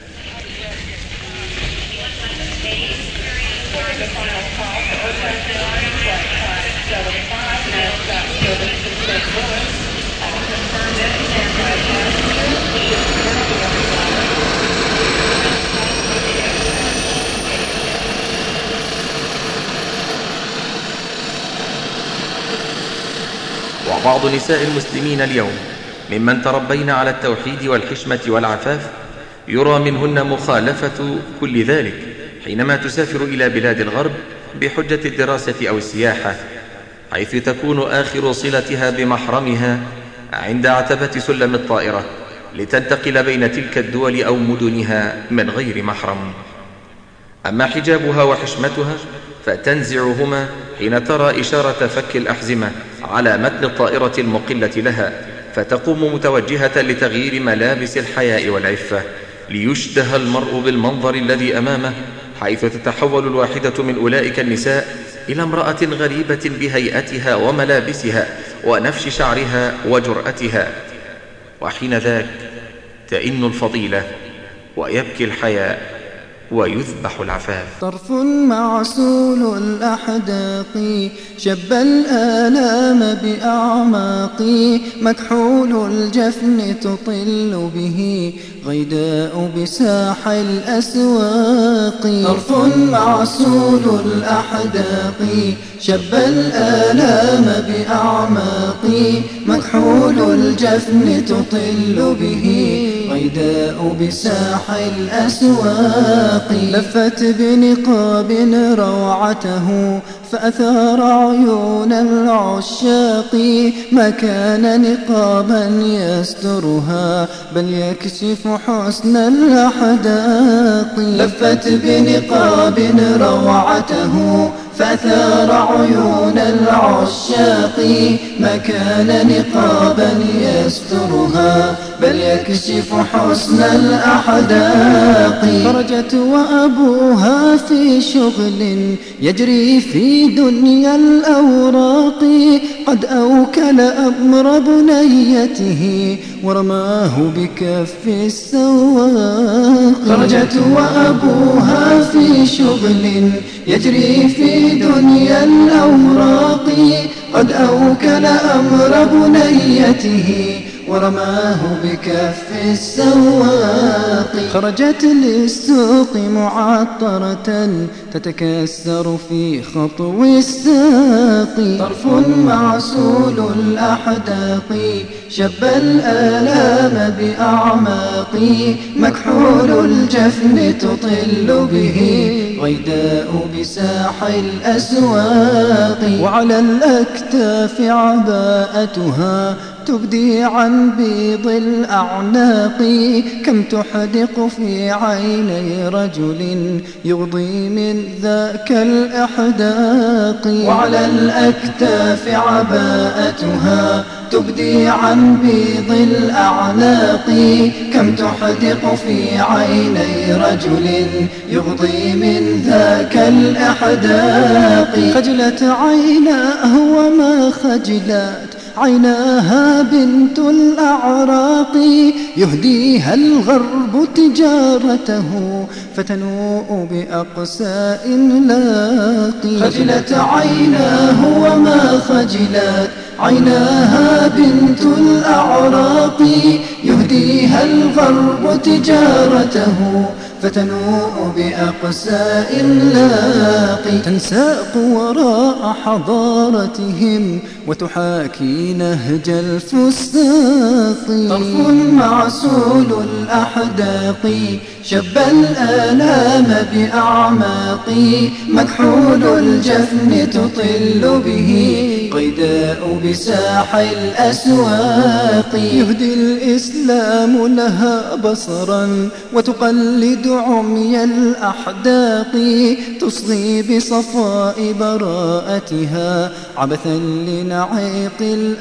B: وبعض نساء المسلمين اليوم ممن تربين على التوحيد والحشمة والعفاف يرى منهن مخالفة كل ذلك حينما تسافر إلى بلاد الغرب بحجة الدراسة أو السياحة، حيث تكون آخر صلتها بمحرمها عند عتبة سلم الطائرة لتنتقل بين تلك الدول أو مدنها من غير محرم. أما حجابها وحشمتها فتنزعهما حين ترى إشارة فك الأحزمة على متن الطائرة المقلة لها، فتقوم متوجهة لتغيير ملابس الحياء والعفة ليشتهى المرء بالمنظر الذي أمامه، حيث تتحول الواحدة من أولئك النساء إلى امرأة غريبة بهيئتها وملابسها ونفش شعرها وجرأتها، وحين ذاك تئن الفضيلة ويبكي الحياء ويذبح العفاف.
G: طرف معسول الأحداق شب الآلام بأعماق مكحول الجفن تطل به غيداء بساح الأسواق. طرف معسول الأحداق شب الآلام بأعماق مكحول الجفن تطل به غيداء بساح الأسواق. لفت بنقاب روعته فأثار عيون العشاق ما كان نقابا يسترها بل يكشف حسن الأحداق. لفت بنقاب روعته فأثار عيون العشاق ما كان نقابا يسترها بل يكشف حسن الأحداق. خرجت وأبوها في شغل يجري في دنيا الأوراق قد أوكل أمر بنيته ورماه بكف السواق. خرجت وأبوها في شغل يجري في دنيا الأوراق قد أوكل أمر بنيته ورماه بكف السواق. خرجت للسوق معطرة تتكسر في خطو الساق. طرف معسول الأحداق شب الآلام بأعماق مكحول الجفن تطل به غيداء بساح الأسواق. وعلى الأكتاف عباءتها تبدي عن بيض الأعناق كم تحدق في عيني رجل يغضي من ذاك الإحداق. وعلى الأكتاف عباءتها تبدي عن بيض الأعناق كم تحدق في عيني رجل يغضي من ذاك الإحداق. خجلت عيناه وما خجلت عيناها بنت الأعراق يهديها الغرب تجارته فتنوء بأقساء لاقي. خجلت عيناه وما خجلت عيناها بنت الأعراق يهديها الغرب تجارته فتنوء بأقساء لاقي. تنساق وراء حضارتهم وتحاكي نهج الفساق. طرف معسول الأحداق شب الآلام بأعماق مكحول الجفن تطل به غيداء بساح الأسواق. يهدي الإسلام لها بصرا وتقلد عمي الأحداق تصغي بصفاء براءتها عبثا لنعيق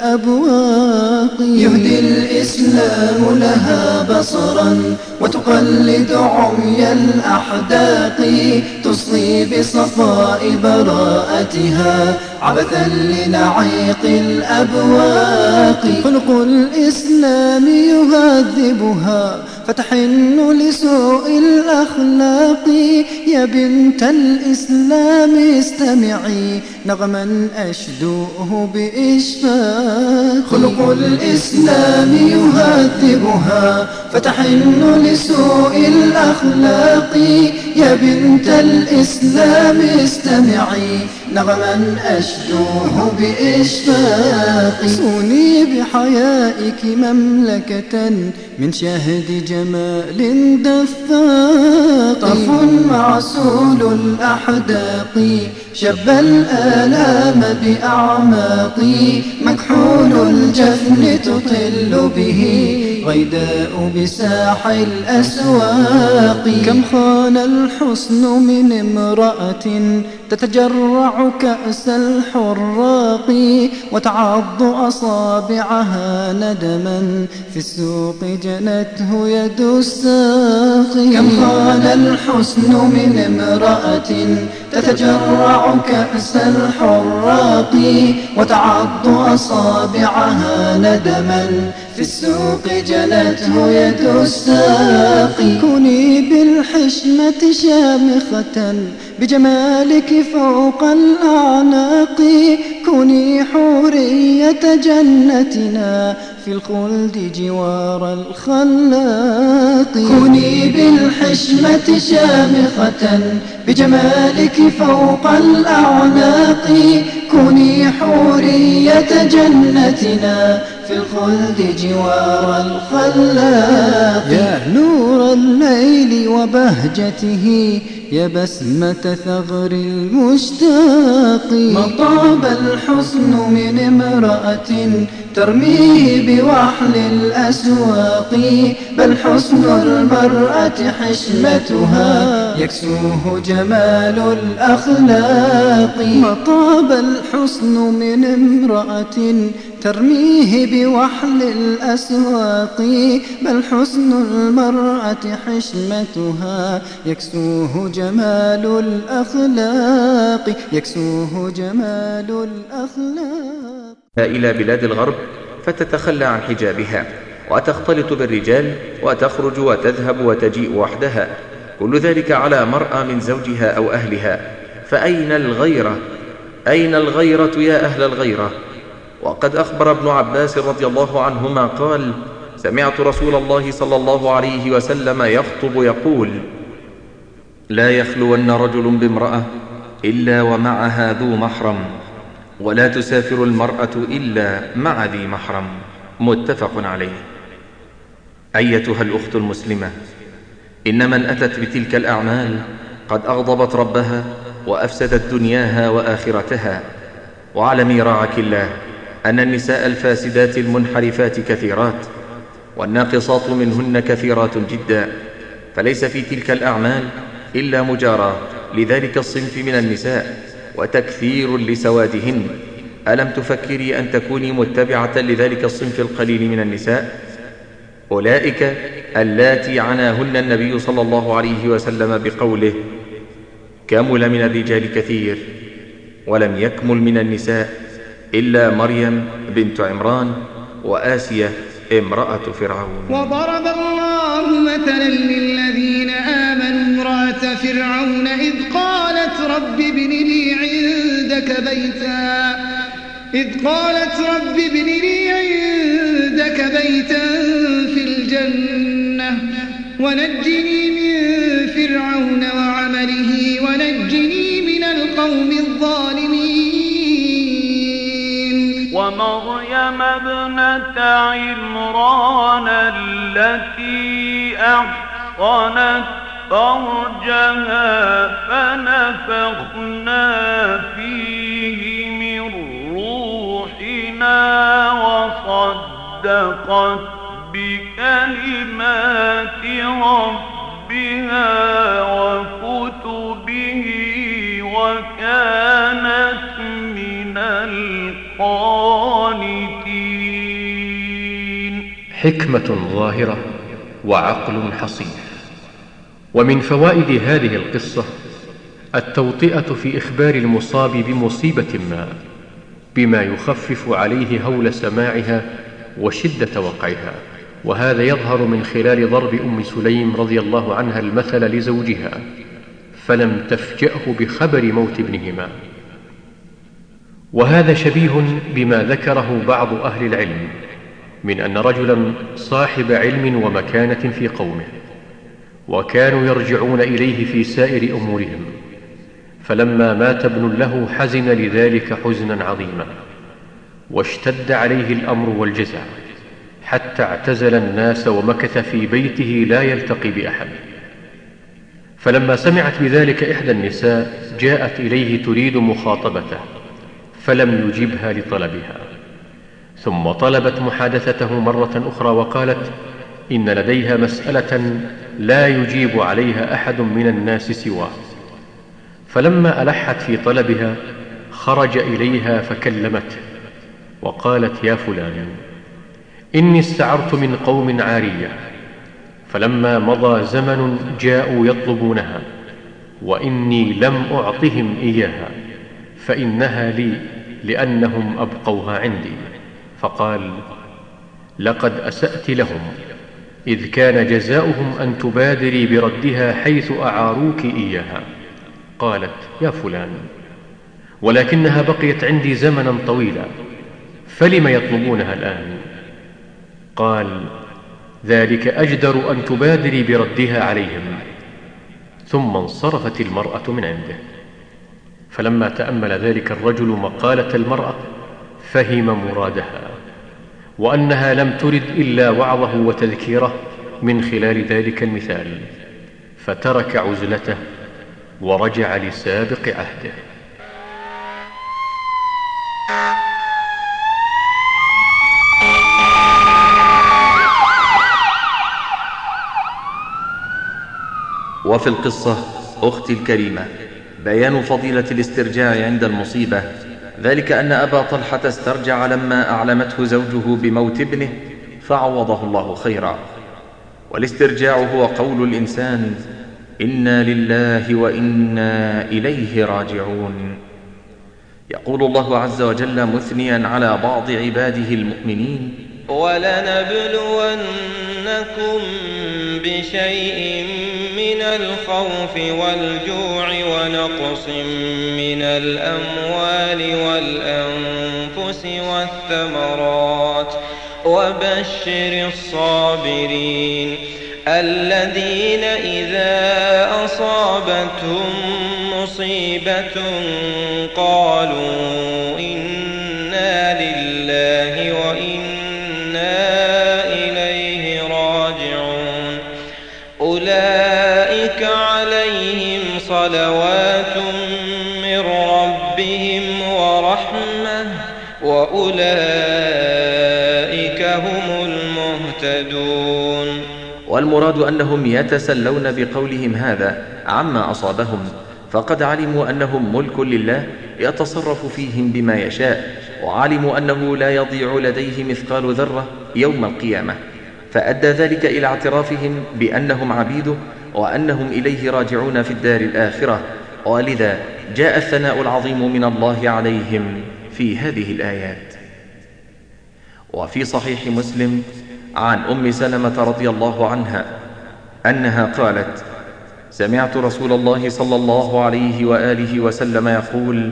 G: الأبواق. يهدي الإسلام لها بصرا وتقلد عمي الأحداق تصغي بصفاء براءتها عبثا لنعيق الأبواق. خلق الإسلام يهذبها فتحن لسوء الأخلاق. يا بنت الإسلام استمعي نغما أشدوه بإشفاق. خلق الإسلام يهذبها فتحن لسوء الأخلاق. يا بنت الإسلام استمعي نغما أشدوه بإشفاق. صوني بحيائك مملكة من شهد جمال دفاق. طرف معسول الأحداق شب الآلام بأعماق مكحول الجفن تطل به غيداء بساح الأسواق. كم خان الحسن من امرأة تتجرع كأس الحراق وتعض أصابعها ندما في السوق جنته يد الساق. كم خان الحسن من امرأة تتجرع كأس الحراق وتعض أصابعها ندما في السوق جنته يد الساقي. كوني بالحشمة شامخة بجمالك فوق الأعناق، كوني حورية جنتنا في الخلد جوار الخلاق. كوني بالحشمة شامخة بجمالك فوق الأعناق، كوني حورية جنتنا في الخلد جوار الخلاق. يا نور الليل وبهجته، يا بسمة ثغر المشتاق. ما طاب الحسن من امرأة ترميه بوحل الأسواق، بل حسن المرأة حشمتها يكسوه جمال الأخلاق. ما طاب الحسن من امرأة ترميه بوحل الأسواق، بل حسن المرأة حشمتها يكسوه جمال الأخلاق، يكسوه جمال الأخلاق.
B: إلى بلاد الغرب فتتخلى عن حجابها وتختلط بالرجال وتخرج وتذهب وتجيء وحدها، كل ذلك على مرأى من زوجها أو أهلها. فأين الغيرة؟ أين الغيرة يا أهل الغيرة؟ وقد أخبر ابن عباس رضي الله عنهما قال: سمعت رسول الله صلى الله عليه وسلم يخطب يقول: لا يخلون رجل بامرأة إلا ومعها ذو محرم، ولا تسافر المرأة إلا مع ذي محرم. متفق عليه. أيتها الأخت المسلمة، إن من أتت بتلك الأعمال قد أغضبت ربها وأفسدت دنياها وآخرتها. واعلمي رعاك الله أن النساء الفاسدات المنحرفات كثيرات، والناقصات منهن كثيرات جدا، فليس في تلك الأعمال إلا مجاراة لذلك الصنف من النساء وتكثير لسوادهن. ألم تفكري أن تكوني متبعة لذلك الصنف القليل من النساء؟ أولئك اللاتي عناهن النبي صلى الله عليه وسلم بقوله: كمل من الرجال كثير ولم يكمل من النساء إلا مريم بنت عمران وآسية امرأة فرعون.
N: وضرب الله مثلا للذين آمنوا امرأة فرعون إذ قالت رب ابن لي عندك بيتا في الجنة ونجني من فرعون وعمله ونجني من القوم الظالمين.
J: ومريم ابنة عمران التي أحصنت فرجها فنفخنا فيه من روحنا وصدقت بكلمات ربها وكتبه وكانت من القانتين.
C: حكمة ظاهرة وعقل حصين. ومن فوائد هذه القصة التوطئة في إخبار المصاب بمصيبة ما، بما يخفف عليه هول سماعها وشدة وقعها. وهذا يظهر من خلال ضرب أم سليم رضي الله عنها المثل لزوجها فلم تفجأه بخبر موت ابنهما. وهذا شبيه بما ذكره بعض أهل العلم من أن رجلا صاحب علم ومكانة في قومه، وكانوا يرجعون إليه في سائر أمورهم، فلما مات ابن له حزن لذلك حزنا عظيما، واشتد عليه الأمر والجزع حتى اعتزل الناس ومكث في بيته لا يلتقي بأحد. فلما سمعت بذلك إحدى النساء جاءت إليه تريد مخاطبته فلم يجبها لطلبها، ثم طلبت محادثته مرة أخرى وقالت إن لديها مسألة لا يجيب عليها أحد من الناس سواه. فلما ألحت في طلبها خرج إليها فكلمته وقالت يا فلان إني استعرت من قوم عارية، فلما مضى زمن جاءوا يطلبونها وإني لم أعطهم إياها، فإنها لي لأنهم أبقوها عندي. فقال: لقد أسأت لهم، إذ كان جزاؤهم أن تبادري بردها حيث أعاروك إياها. قالت: يا فلان، ولكنها بقيت عندي زمنا طويلا، فلم يطلبونها الآن؟ قال: ذلك أجدر أن تبادري بردها عليهم. ثم انصرفت المرأة من عنده. فلما تأمل ذلك الرجل مقالة المرأة فهم مرادها، وأنها لم ترد إلا وعظه وتذكيره من خلال ذلك المثال، فترك عزلته ورجع لسابق عهده.
B: وفي القصة أختي الكريمة بيان فضيلة الاسترجاع عند المصيبة، ذلك أن أبا طلحة استرجع لما أعلمته زوجه بموت ابنه فعوضه الله خيرا. والاسترجاع هو قول الإنسان: إنا لله وإنا إليه راجعون. يقول الله عز وجل مثنيا على بعض عباده المؤمنين:
L: ولنبلونكم بشيء من الخوف والجوع ونقص من الأموال والأنفس والثمرات وبشر الصابرين الذين إذا أصابتهم مصيبة قالوا إنا لله وإنا إليه راجعون. أولئك عليهم صلوات من ربهم ورحمة وأولئك هم المهتدون.
B: والمراد أنهم يتسلون بقولهم هذا عما أصابهم، فقد علموا أنهم ملك لله يتصرف فيهم بما يشاء، وعلموا أنه لا يضيع لديه مثقال ذرة يوم القيامة، فأدى ذلك إلى اعترافهم بأنهم عبيده وأنهم إليه راجعون في الدار الآخرة. ولذا جاء الثناء العظيم من الله عليهم في هذه الآيات. وفي صحيح مسلم عن أم سلمة رضي الله عنها أنها قالت: سمعت رسول الله صلى الله عليه وآله وسلم يقول: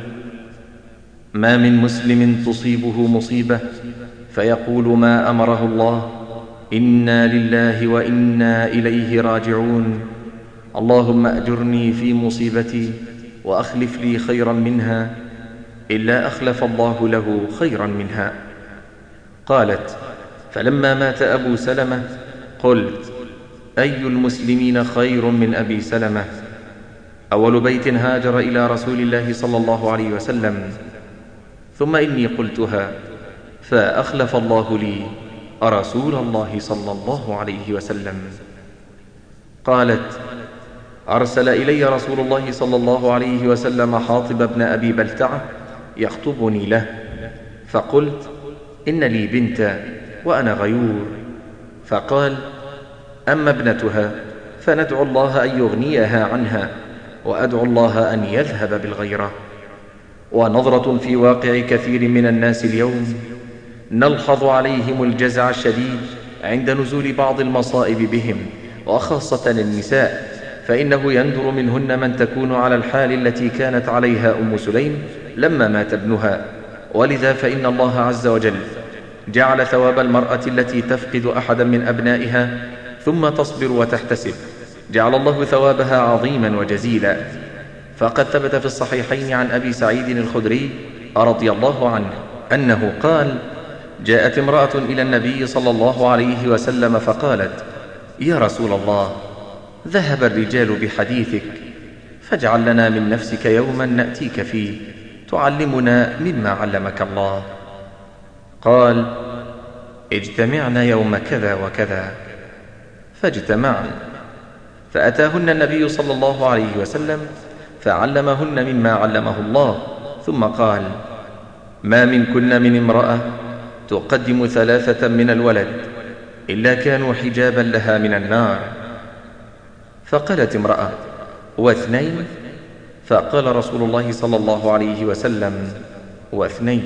B: ما من مسلم تصيبه مصيبة فيقول ما أمره الله إنا لله وإنا إليه راجعون، اللهم أجرني في مصيبتي وأخلف لي خيرا منها، إلا أخلف الله له خيرا منها. قالت: فلما مات أبو سلمة قلت: أي المسلمين خير من أبي سلمة؟ أول بيت هاجر إلى رسول الله صلى الله عليه وسلم، ثم إني قلتها فأخلف الله لي رسول الله صلى الله عليه وسلم. قالت: أرسل إلي رسول الله صلى الله عليه وسلم حاطب بن أبي بلتعة يخطبني له، فقلت: إن لي بنتا وأنا غيور. فقال: أما ابنتها فندعو الله أن يغنيها عنها، وأدعو الله أن يذهب بالغيرة. ونظرة في واقع كثير من الناس اليوم نلحظ عليهم الجزع الشديد عند نزول بعض المصائب بهم، وخاصة النساء، فإنه يندر منهن من تكون على الحال التي كانت عليها أم سليم لما مات ابنها. ولذا فإن الله عز وجل جعل ثواب المرأة التي تفقد أحدا من أبنائها ثم تصبر وتحتسب، جعل الله ثوابها عظيما وجزيلا. فقد ثبت في الصحيحين عن أبي سعيد الخدري رضي الله عنه أنه قال: جاءت امرأة إلى النبي صلى الله عليه وسلم فقالت: يا رسول الله، ذهب الرجال بحديثك، فاجعل لنا من نفسك يوما نأتيك فيه تعلمنا مما علمك الله. قال: اجتمعنا يوم كذا وكذا. فاجتمعن، فأتاهن النبي صلى الله عليه وسلم فعلمهن مما علمه الله، ثم قال: ما منكن من امرأة تقدم 3 من الولد إلا كانوا حجابا لها من النار. فقالت امرأة: واثنين، فقال رسول الله صلى الله عليه وسلم واثنين.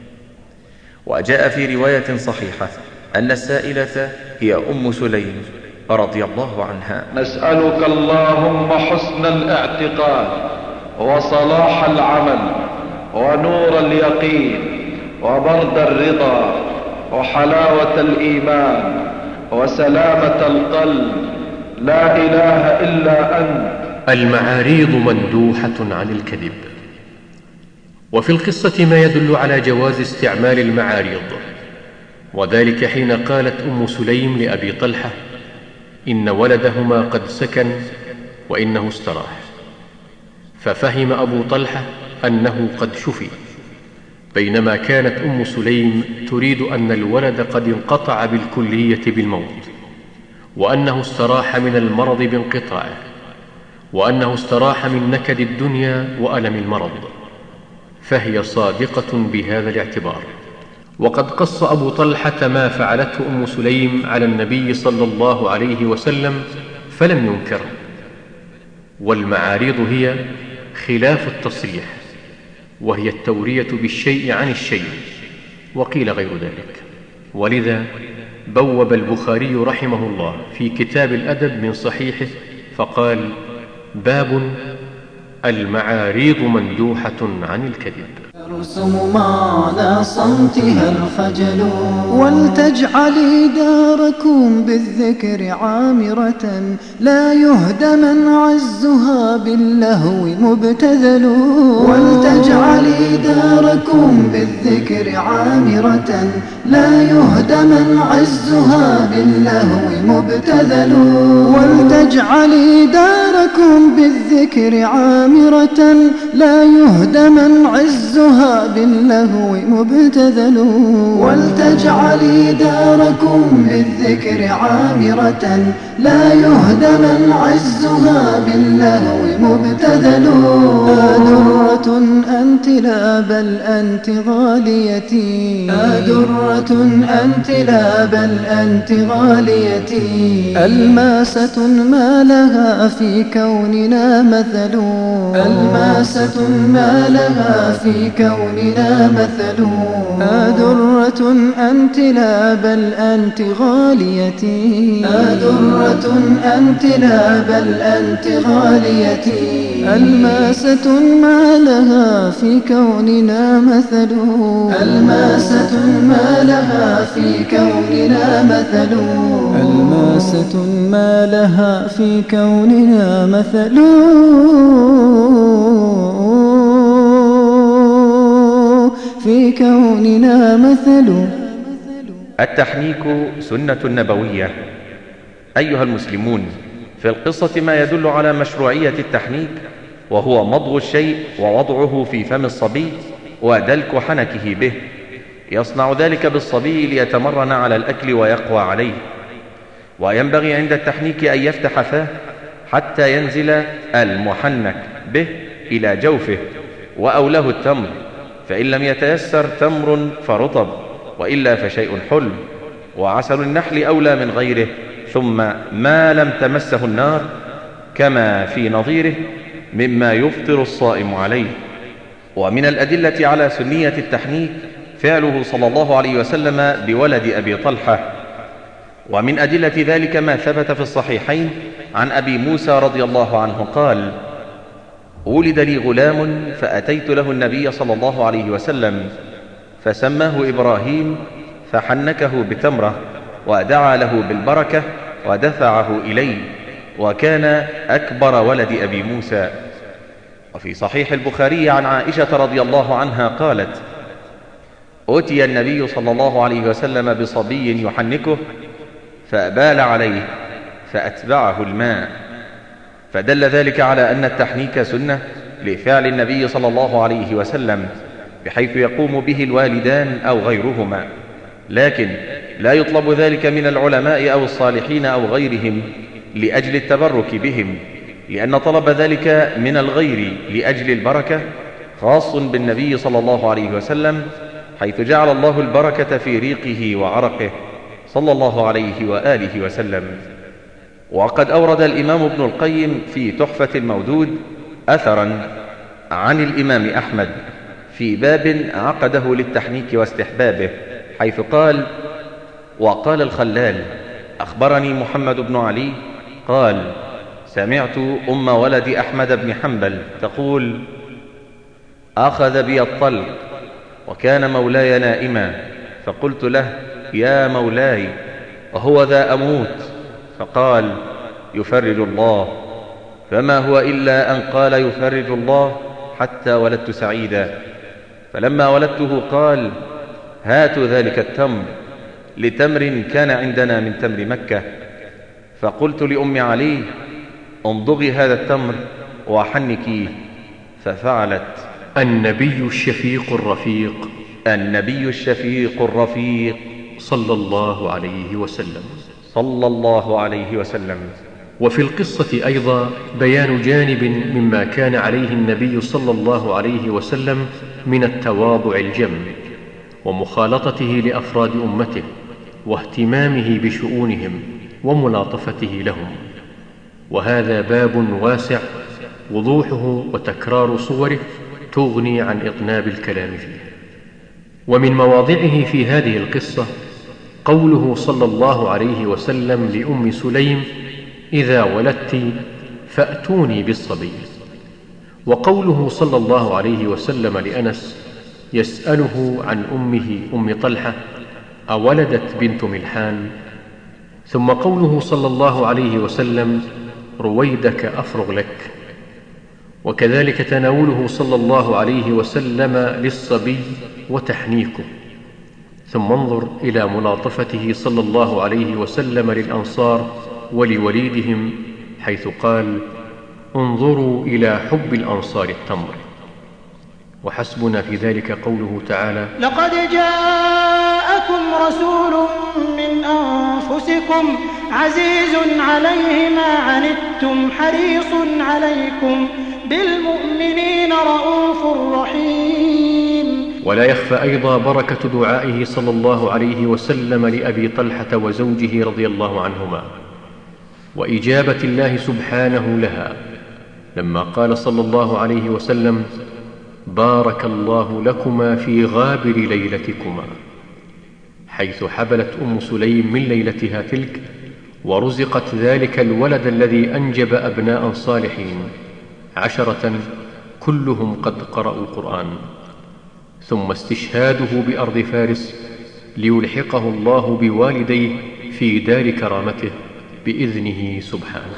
B: وجاء في رواية صحيحة أن السائلة هي أم سليم رضي الله عنها.
T: نسألك اللهم حسن الاعتقاد وصلاح العمل ونور اليقين وبرد الرضا وحلاوة الإيمان وسلامة القلب، لا إله إلا أنت.
C: المعاريض مندوحة عن الكذب. وفي القصة ما يدل على جواز استعمال المعاريض، وذلك حين قالت أم سليم لأبي طلحة إن ولدهما قد سكن وإنه استراح، ففهم أبو طلحة أنه قد شفي، بينما كانت أم سليم تريد أن الولد قد انقطع بالكلية بالموت، وأنه استراح من المرض بانقطاعه، وأنه استراح من نكد الدنيا وألم المرض، فهي صادقة بهذا الاعتبار. وقد قص أبو طلحة ما فعلته أم سليم على النبي صلى الله عليه وسلم فلم ينكره. والمعاريض هي خلاف التصريح، وهي التورية بالشيء عن الشيء، وقيل غير ذلك. ولذا بوب البخاري رحمه الله في كتاب الأدب من صحيحه فقال: باب المعاريض مندوحة عن الكذب.
G: ترسم معنى صمتها الخجل، ولتجعلي داركم بالذكر عامرة، لا يهدمن عزها باللهو مبتذل. ولتجعلي داركم بالذكر عامرة، لا يهدمن عزها باللهو مبتذل. ولتجعلي داركم بالذكر عامرة، لا يهدمن عزها باللهو مبتذل. ولتجعلي داركم بالذكر عامرة، لا يهدمن عزها باللهو مبتذل. درة أنت لا بل أنت غاليتي، درة أنت لا بل أنت غاليتي. ألماسة ما لها في كوننا مثل، ألماسة ما لها في كوننا مثل. درة أنت لا بل أنت غاليتي، درة أنت لا بل أنت غاليتي. ألماسة ما لها في كوننا مثل، ألماسة ما لها في كوننا مثل. ألماسة ما لها في كوننا مثل. في كوننا مثل.
B: التحنيك سنة نبوية. أيها المسلمون، في القصة ما يدل على مشروعية التحنيك، وهو مضغ الشيء ووضعه في فم الصبي ودلك حنكه به. يصنع ذلك بالصبي ليتمرن على الأكل ويقوى عليه. وينبغي عند التحنيك أن يفتح فاه حتى ينزل المحنك به إلى جوفه، وأولاه التمر، فإن لم يتيسر تمر فرطب، وإلا فشيء حلم، وعسل النحل أولى من غيره، ثم ما لم تمسه النار كما في نظيره مما يفطر الصائم عليه. ومن الأدلة على سنية التحنيك فعله صلى الله عليه وسلم بولد أبي طلحة. ومن أدلة ذلك ما ثبت في الصحيحين عن أبي موسى رضي الله عنه قال: ولد لي غلام فأتيت له النبي صلى الله عليه وسلم فسماه إبراهيم، فحنكه بتمرة ودعا له بالبركة ودفعه إلي، وكان أكبر ولد أبي موسى. وفي صحيح البخاري عن عائشة رضي الله عنها قالت: أتي النبي صلى الله عليه وسلم بصبي يحنكه فأبال عليه فأتبعه الماء. فدل ذلك على أن التحنيك سنة لفعل النبي صلى الله عليه وسلم، بحيث يقوم به الوالدان أو غيرهما، لكن لا يطلب ذلك من العلماء أو الصالحين أو غيرهم لأجل التبرك بهم، لأن طلب ذلك من الغير لأجل البركة خاص بالنبي صلى الله عليه وسلم، حيث جعل الله البركة في ريقه وعرقه صلى الله عليه وآله وسلم. وقد أورد الإمام ابن القيم في تحفة المودود أثرا عن الإمام أحمد في باب عقده للتحنيك واستحبابه، حيث قال: وقال الخلال أخبرني محمد بن علي قال: سمعت أم ولد أحمد بن حنبل تقول: أخذ بي الطلق وكان مولاي نائما، فقلت له: يا مولاي، وهو ذا أموت؟ فقال: يفرج الله. فما هو إلا أن قال يفرج الله حتى ولدت سعيدا. فلما ولدته قال: هاتوا ذلك التمر، لتمر كان عندنا من تمر مكة. فقلت لأم علي: امضغي هذا التمر وحنكيه، ففعلت.
C: النبي الشفيق الرفيق،
B: النبي الشفيق الرفيق،
C: صلى الله عليه وسلم،
B: صلى الله عليه وسلم.
C: وفي القصة أيضا بيان جانب مما كان عليه النبي صلى الله عليه وسلم من التواضع الجم، ومخالطته لأفراد أمته، واهتمامه بشؤونهم، وملاطفته لهم. وهذا باب واسع وضوحه وتكرار صوره تغني عن إطناب الكلام فيه. ومن مواضعه في هذه القصة قوله صلى الله عليه وسلم لأم سليم: إذا ولدت فأتوني بالصبي. وقوله صلى الله عليه وسلم لأنس يسأله عن أمه أم طلحة: أولدت بنت ملحان؟ ثم قوله صلى الله عليه وسلم: رويدك أفرغ لك. وكذلك تناوله صلى الله عليه وسلم للصبي وتحنيكه. ثم انظر إلى ملاطفته صلى الله عليه وسلم للأنصار ولوليدهم، حيث قال: انظروا إلى حب الأنصار التمر. وحسبنا في ذلك قوله تعالى:
N: لقد جاءكم رسول من أنفسكم عزيز عليه ما عنتم حريص عليكم بالمؤمنين رؤوف رحيم.
C: ولا يخفى أيضا بركة دعائه صلى الله عليه وسلم لأبي طلحة وزوجه رضي الله عنهما، وإجابة الله سبحانه لها لما قال صلى الله عليه وسلم: بارك الله لكما في غابر ليلتكما، حيث حبلت أم سليم من ليلتها تلك ورزقت ذلك الولد الذي أنجب أبناء صالحين 10 كلهم قد قرأوا القرآن. ثم استشهاده بأرض فارس ليلحقه الله بوالديه في دار كرامته بإذنه سبحانه.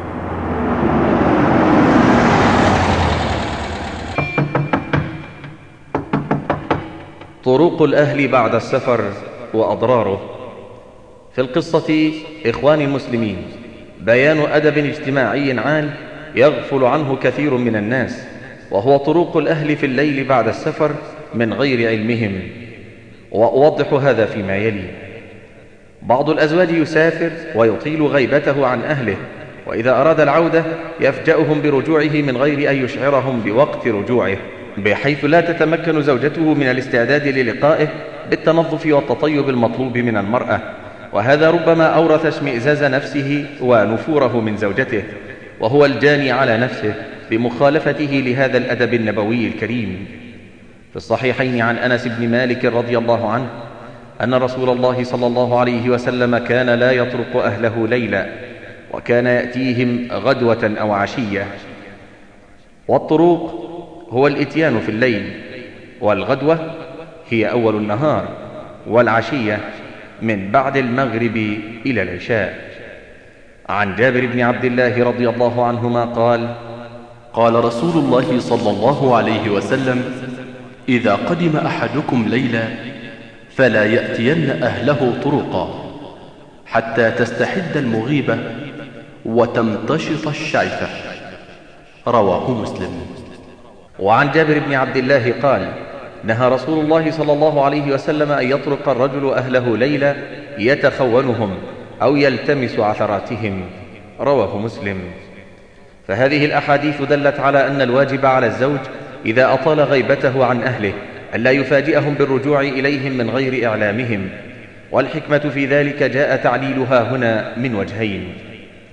B: طرق الأهل بعد السفر وأضراره. في القصة إخواني المسلمين بيان أدب اجتماعي عال يغفل عنه كثير من الناس، وهو طرق الأهل في الليل بعد السفر من غير علمهم. وأوضح هذا فيما يلي: بعض الأزواج يسافر ويطيل غيبته عن أهله، وإذا أراد العودة يفجأهم برجوعه من غير أن يشعرهم بوقت رجوعه، بحيث لا تتمكن زوجته من الاستعداد للقائه بالتنظف والتطيب المطلوب من المرأة، وهذا ربما أورث اشمئزاز نفسه ونفوره من زوجته، وهو الجاني على نفسه بمخالفته لهذا الأدب النبوي الكريم. في الصحيحين عن أنس بن مالك رضي الله عنه أن رسول الله صلى الله عليه وسلم كان لا يطرق أهله ليلا، وكان يأتيهم غدوة أو عشية. والطروق هو الإتيان في الليل، والغدوة هي أول النهار، والعشية من بعد المغرب إلى العشاء. عن جابر بن عبد الله رضي الله عنهما قال:
A: قال رسول الله صلى الله عليه وسلم: إذا قدم أحدكم ليلا فلا يأتين أهله طرقا حتى تستحد المغيبة وتمتشط الشعثة. رواه مسلم.
B: وعن جابر بن عبد الله قال: نهى رسول الله صلى الله عليه وسلم أن يطرق الرجل أهله ليلا يتخونهم أو يلتمس عثراتهم. رواه مسلم. فهذه الأحاديث دلت على أن الواجب على الزوج إذا أطال غيبته عن أهله ألا يفاجئهم بالرجوع إليهم من غير إعلامهم، والحكمة في ذلك جاء تعليلها هنا من وجهين: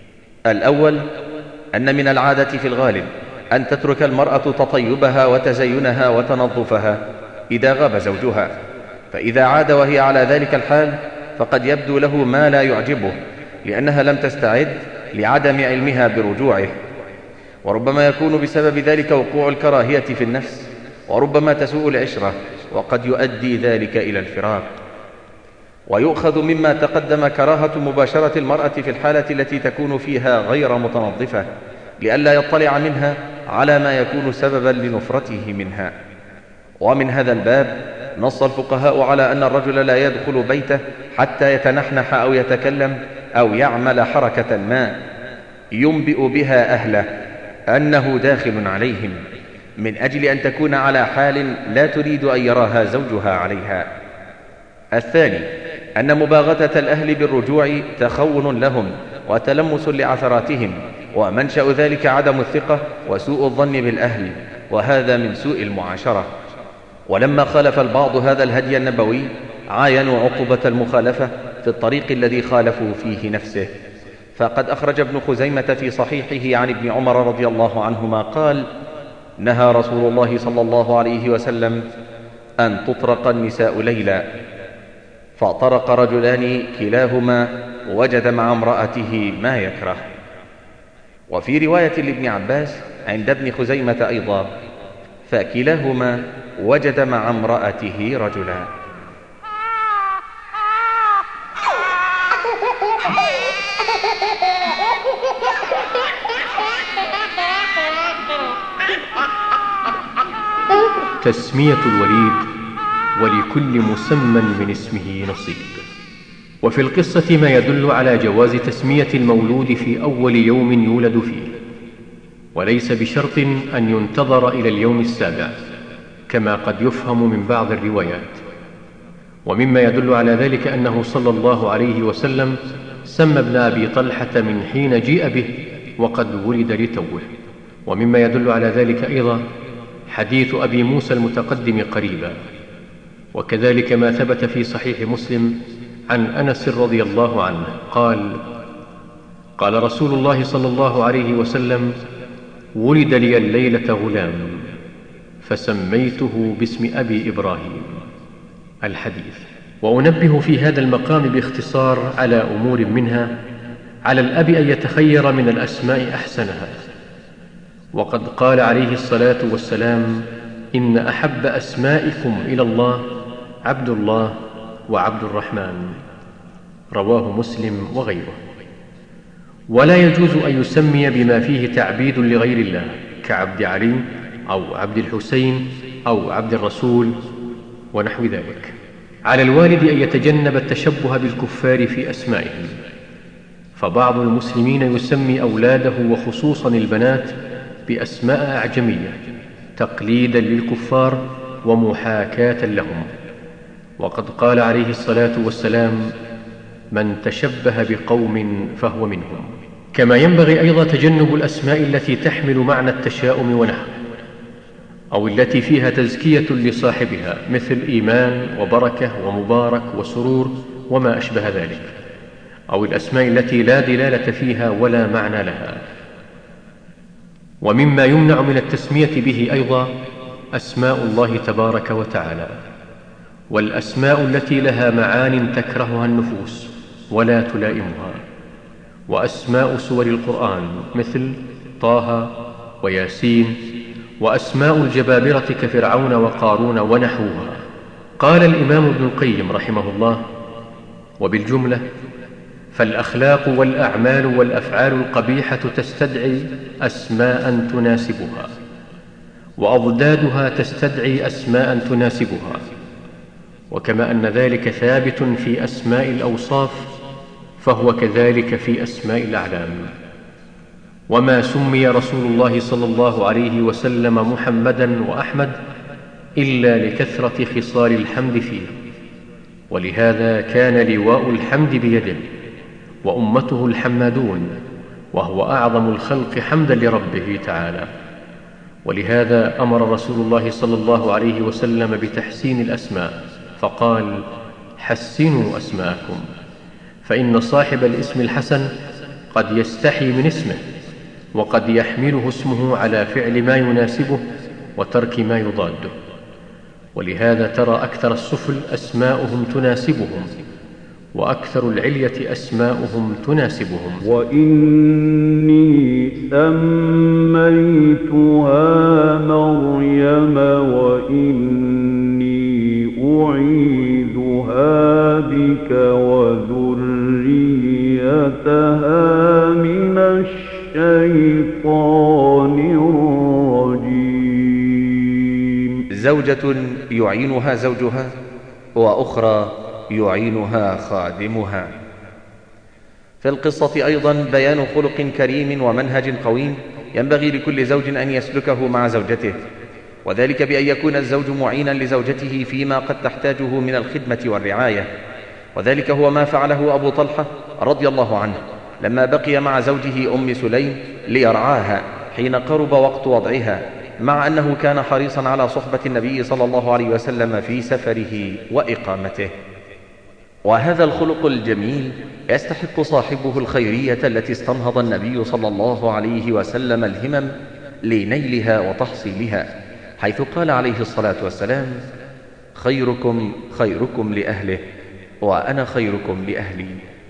B: الأول أن من العادة في الغالب أن تترك المرأة تطيبها وتزينها وتنظفها إذا غاب زوجها، فإذا عاد وهي على ذلك الحال فقد يبدو له ما لا يعجبه، لأنها لم تستعد لعدم علمها برجوعه، وربما يكون بسبب ذلك وقوع الكراهية في النفس، وربما تسوء العشرة، وقد يؤدي ذلك إلى الفراق. ويؤخذ مما تقدم كراهة مباشرة المرأة في الحالة التي تكون فيها غير متنظفة، لئلا يطلع منها على ما يكون سببا لنفرته منها. ومن هذا الباب نص الفقهاء على أن الرجل لا يدخل بيته حتى يتنحنح أو يتكلم أو يعمل حركة ما ينبئ بها أهله أنه داخل عليهم، من أجل أن تكون على حال لا تريد أن يراها زوجها عليها. الثاني أن مباغتة الأهل بالرجوع تخون لهم وتلمس لعثراتهم، ومنشأ ذلك عدم الثقة وسوء الظن بالأهل، وهذا من سوء المعاشرة. ولما خالف البعض هذا الهدي النبوي عاينوا عقوبة المخالفة في الطريق الذي خالفوا فيه نفسه. فقد أخرج ابن خزيمة في صحيحه عن ابن عمر رضي الله عنهما قال: نهى رسول الله صلى الله عليه وسلم أن تطرق النساء ليلا، فطرق رجلان كلاهما وجد مع امرأته ما يكره. وفي رواية لابن عباس عند ابن خزيمة أيضا: فكلاهما وجد مع امرأته رجلا.
C: تسمية الوليد، ولكل مسمى من اسمه نصيب. وفي القصة ما يدل على جواز تسمية المولود في أول يوم يولد فيه، وليس بشرط أن ينتظر إلى اليوم السابع كما قد يفهم من بعض الروايات. ومما يدل على ذلك أنه صلى الله عليه وسلم سمى ابن أبي طلحة من حين جيء به وقد ولد لتوه. ومما يدل على ذلك أيضا حديث أبي موسى المتقدم قريبا، وكذلك ما ثبت في صحيح مسلم عن أنس رضي الله عنه قال: قال رسول الله صلى الله عليه وسلم: ولد لي الليلة غلام فسميته باسم أبي إبراهيم. الحديث. وأنبه في هذا المقام باختصار على أمور منها: على الأب أن يتخير من الأسماء أحسنها، وقد قال عليه الصلاة والسلام: إن أحب أسمائكم إلى الله عبد الله وعبد الرحمن، رواه مسلم وغيره. ولا يجوز أن يسمي بما فيه تعبيد لغير الله كعبد علي أو عبد الحسين أو عبد الرسول ونحو ذلك. على الوالد أن يتجنب التشبه بالكفار في أسمائهم، فبعض المسلمين يسمي أولاده وخصوصا البنات بأسماء أعجمية تقليدا للكفار ومحاكاة لهم، وقد قال عليه الصلاة والسلام: من تشبه بقوم فهو منهم. كما ينبغي أيضا تجنب الأسماء التي تحمل معنى التشاؤم ونحوه، أو التي فيها تزكية لصاحبها، مثل إيمان وبركة ومبارك وسرور وما أشبه ذلك، أو الأسماء التي لا دلالة فيها ولا معنى لها. ومما يمنع من التسمية به أيضا أسماء الله تبارك وتعالى، والأسماء التي لها معان تكرهها النفوس ولا تلائمها، وأسماء سور القرآن مثل طه وياسين، وأسماء الجبابرة كفرعون وقارون ونحوها. قال الإمام ابن القيم رحمه الله: وبالجملة فالأخلاق والأعمال والأفعال القبيحة تستدعي أسماء تناسبها، وأضدادها تستدعي أسماء تناسبها. وكما أن ذلك ثابت في أسماء الأوصاف فهو كذلك في أسماء الأعلام. وما سمي رسول الله صلى الله عليه وسلم محمدا وأحمد إلا لكثرة خصال الحمد فيه، ولهذا كان لواء الحمد بيده، وأمته الحمادون، وهو أعظم الخلق حمدا لربه تعالى. ولهذا أمر رسول الله صلى الله عليه وسلم بتحسين الأسماء، فقال: حسنوا أسماءكم، فإن صاحب الاسم الحسن قد يستحي من اسمه، وقد يحمله اسمه على فعل ما يناسبه وترك ما يضاده، ولهذا ترى أكثر السفل أسماؤهم تناسبهم، وأكثر العلية أسماؤهم تناسبهم.
J: وإني سميتها مريم وإني أعيذها بك وذريتها من الشيطان الرجيم.
B: زوجة يعينها زوجها، وأخرى يعينها خادمها. في القصة أيضا بيان خلق كريم ومنهج قويم ينبغي لكل زوج أن يسلكه مع زوجته، وذلك بأن يكون الزوج معينا لزوجته فيما قد تحتاجه من الخدمة والرعاية، وذلك هو ما فعله أبو طلحة رضي الله عنه لما بقي مع زوجه أم سليم ليرعاها حين قرب وقت وضعها، مع أنه كان حريصا على صحبة النبي صلى الله عليه وسلم في سفره وإقامته. وهذا الخلق الجميل يستحق صاحبه الخيرية التي استنهض النبي صلى الله عليه وسلم الهمم لنيلها وتحصيلها، حيث قال عليه الصلاة والسلام: خيركم خيركم لأهله وأنا خيركم لأهلي.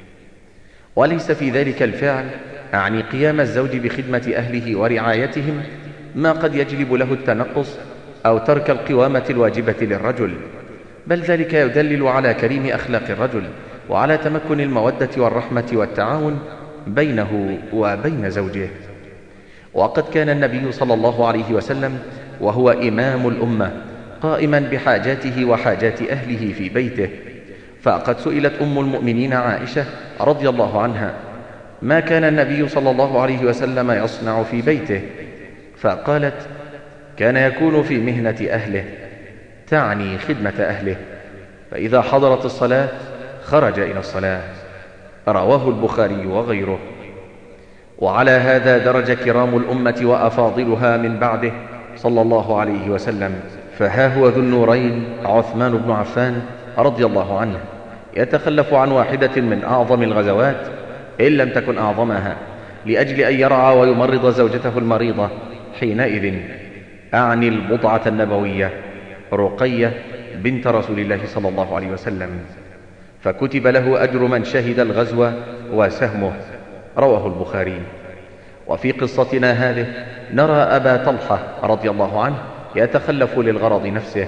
B: وليس في ذلك الفعل أعني قيام الزوج بخدمة أهله ورعايتهم ما قد يجلب له التنقص أو ترك القوامة الواجبة للرجل، بل ذلك يدلل على كريم أخلاق الرجل وعلى تمكن المودة والرحمة والتعاون بينه وبين زوجه. وقد كان النبي صلى الله عليه وسلم وهو إمام الأمة قائما بحاجاته وحاجات أهله في بيته، فقد سئلت أم المؤمنين عائشة رضي الله عنها: ما كان النبي صلى الله عليه وسلم يصنع في بيته؟ فقالت: كان يكون في مهنة أهله، تعني خدمة أهله، فإذا حضرت الصلاة خرج إلى الصلاة. رواه البخاري وغيره. وعلى هذا درج كرام الأمة وأفاضلها من بعده صلى الله عليه وسلم، فها هو ذو النورين عثمان بن عفان رضي الله عنه يتخلف عن واحدة من أعظم الغزوات إن لم تكن أعظمها لأجل أن يرعى ويمرض زوجته المريضة حينئذ، أعني البضعة النبوية رقية بنت رسول الله صلى الله عليه وسلم، فكتب له أجر من شهد الغزو وسهمه. رواه البخاري. وفي قصتنا هذه نرى أبا طلحة رضي الله عنه يتخلف للغرض نفسه.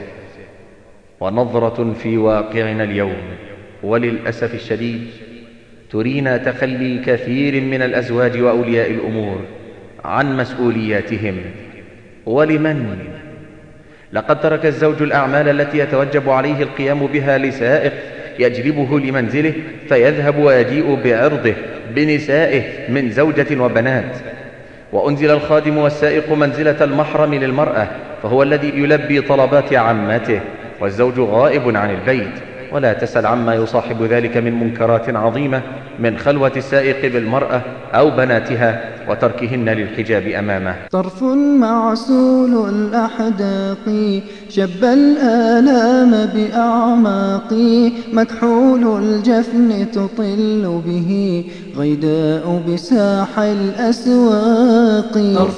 B: ونظرة في واقعنا اليوم وللأسف الشديد ترينا تخلي كثير من الأزواج وأولياء الأمور عن مسؤولياتهم. ولمن؟ لقد ترك الزوج الأعمال التي يتوجب عليه القيام بها لسائق يجلبه لمنزله، فيذهب ويجيء بعرضه بنسائه من زوجة وبنات. وأنزل الخادم والسائق منزلة المحرم للمرأة، فهو الذي يلبي طلبات عمته، والزوج غائب عن البيت. ولا تسل عما يصاحب ذلك من منكرات عظيمة، من خلوة السائق بالمرأة أو بناتها وتركهن للحجاب أمامه.
G: طرف معسول الأحداق شب الآلام بأعماق، مكحول الجفن تطل به غيداء بساح الأسواق. طرف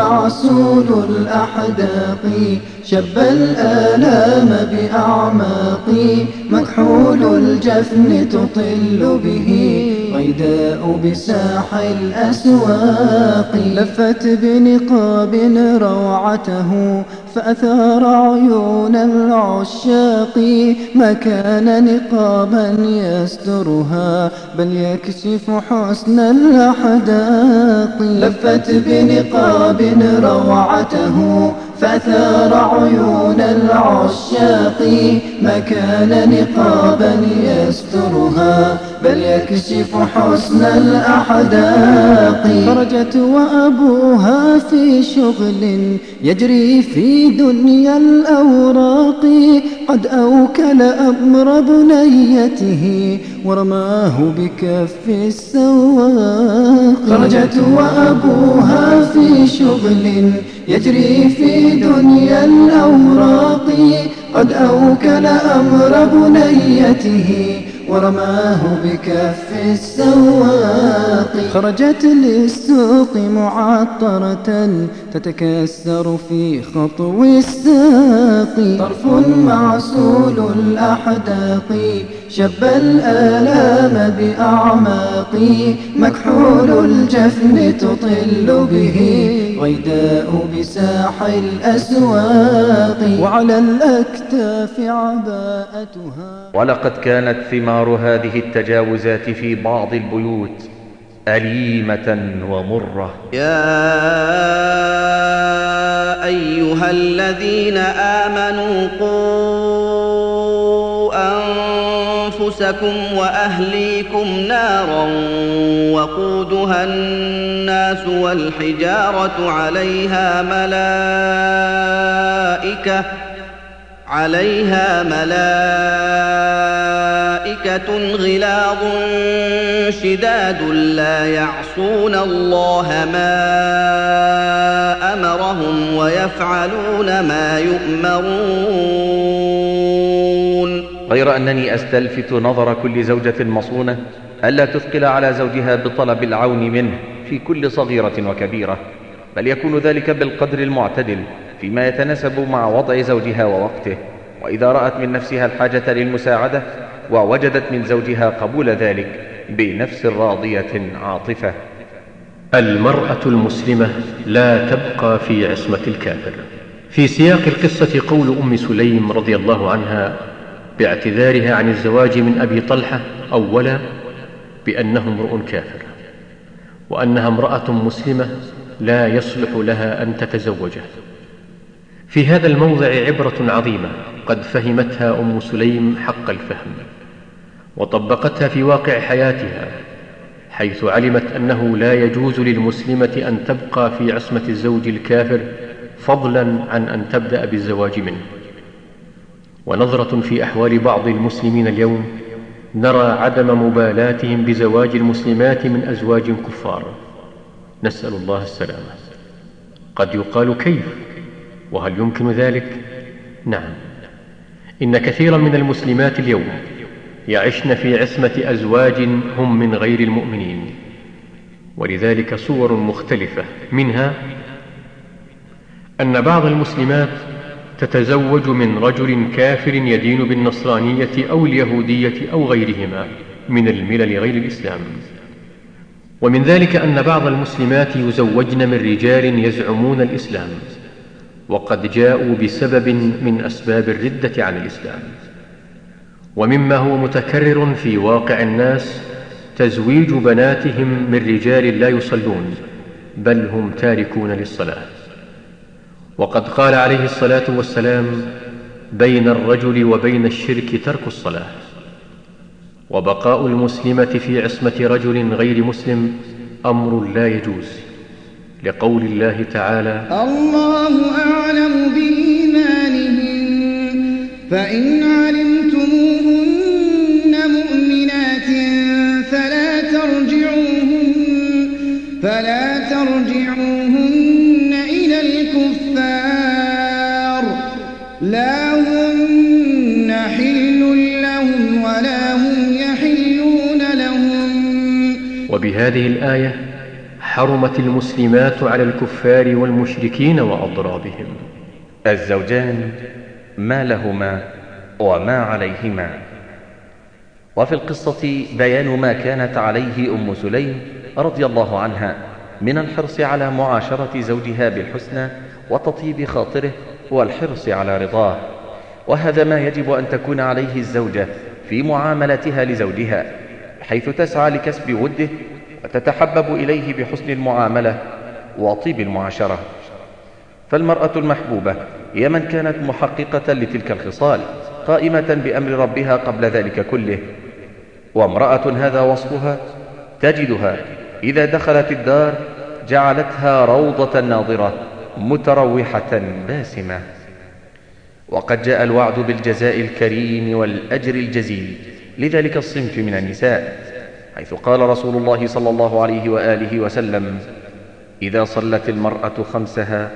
G: معسول الأحداق شب الآلام بأعماق، مكحول الجفن تطل به غيداء بساح الأسواق. لفت بنقاب روعته فأثار عيون العشاق، ما كان نقابا يسترها بل يكشف حسن الأحداق. لفت بنقاب روعته فأثار عيون العشاق، ما كان نقابا يسترها بل يكشف حسن الأحداق. خرجت وأبوها في شغل يجري في دنيا الأوراق، قد أوكل أمر بنيته ورماه بكف السواق. خرجت وأبوها في شغل يجري في دنيا الأوراق، قد أوكل أمر بنيته ورماه بكف السواق. خرجت للسوق معطرة تتكسر في خطو الساق. طرف معسول الأحداق شب الآلام بأعماق. مكحول الجفن تطل به غيداء بساح الأسواق. وعلى الأكتاف عباءتها.
B: ولقد كانت ثمار هذه التجاوزات في بعض البيوت أليمة ومرة.
E: يا أيها الذين آمنوا قوا أنفسكم وأهليكم نارا وقودها الناس والحجارة عليها ملائكة غلاظ شداد لا يعصون الله ما أمرهم ويفعلون ما يؤمرون.
B: غير أنني أستلفت نظر كل زوجة مصونة ألا تثقل على زوجها بطلب العون منه في كل صغيرة وكبيرة، بل يكون ذلك بالقدر المعتدل فيما يتناسب مع وضع زوجها ووقته. وإذا رأت من نفسها الحاجة للمساعدة ووجدت من زوجها قبول ذلك بنفس راضية عاطفة.
C: المرأة المسلمة لا تبقى في عصمة الكافر. في سياق القصة قول أم سليم رضي الله عنها باعتذارها عن الزواج من أبي طلحة أولا بأنه امرؤ كافر، وأنها امرأة مسلمة لا يصلح لها أن تتزوجه. في هذا الموضع عبرة عظيمة قد فهمتها أم سليم حق الفهم وطبقتها في واقع حياتها، حيث علمت أنه لا يجوز للمسلمة أن تبقى في عصمة الزوج الكافر فضلا عن أن تبدأ بالزواج منه. ونظرة في أحوال بعض المسلمين اليوم نرى عدم مبالاتهم بزواج المسلمات من أزواج كفار، نسأل الله السلامة. قد يقال كيف؟ وهل يمكن ذلك؟ نعم، إن كثيرا من المسلمات اليوم يعشن في عصمة أزواج هم من غير المؤمنين، ولذلك صور مختلفة، منها أن بعض المسلمات تتزوج من رجل كافر يدين بالنصرانية أو اليهودية أو غيرهما من الملل غير الإسلام. ومن ذلك أن بعض المسلمات يزوجن من رجال يزعمون الإسلام وقد جاءوا بسبب من أسباب الردة عن الإسلام. ومما هو متكرر في واقع الناس تزويج بناتهم من رجال لا يصلون بل هم تاركون للصلاة. وقد قال عليه الصلاة والسلام: بين الرجل وبين الشرك ترك الصلاة. وبقاء المسلمة في عصمة رجل غير مسلم أمر لا يجوز، لقول الله تعالى:
N: الله أعلم بإيمانهم، فإن علمتموهن مؤمنات فلا ترجعوهن إلى الكفار، لا هن حل لهم ولا هم يحلون لهم.
C: وبهذه الآية حرمت المسلمات على الكفار والمشركين وأضرابهم.
B: الزوجان ما لهما وما عليهما. وفي القصة بيان ما كانت عليه أم سليم رضي الله عنها من الحرص على معاشرة زوجها بالحسنى وتطيب خاطره والحرص على رضاه، وهذا ما يجب أن تكون عليه الزوجة في معاملتها لزوجها، حيث تسعى لكسب وده وتتحبب إليه بحسن المعاملة وطيب المعاشرة. فالمرأة المحبوبة هي من كانت محققة لتلك الخصال، قائمة بأمر ربها قبل ذلك كله. وامرأة هذا وصفها تجدها إذا دخلت الدار جعلتها روضة ناظرة متروحة باسمة. وقد جاء الوعد بالجزاء الكريم والأجر الجزيل لذلك الصنف من النساء، حيث قال رسول الله صلى الله عليه وآله وسلم: إذا صلت المرأة خمسها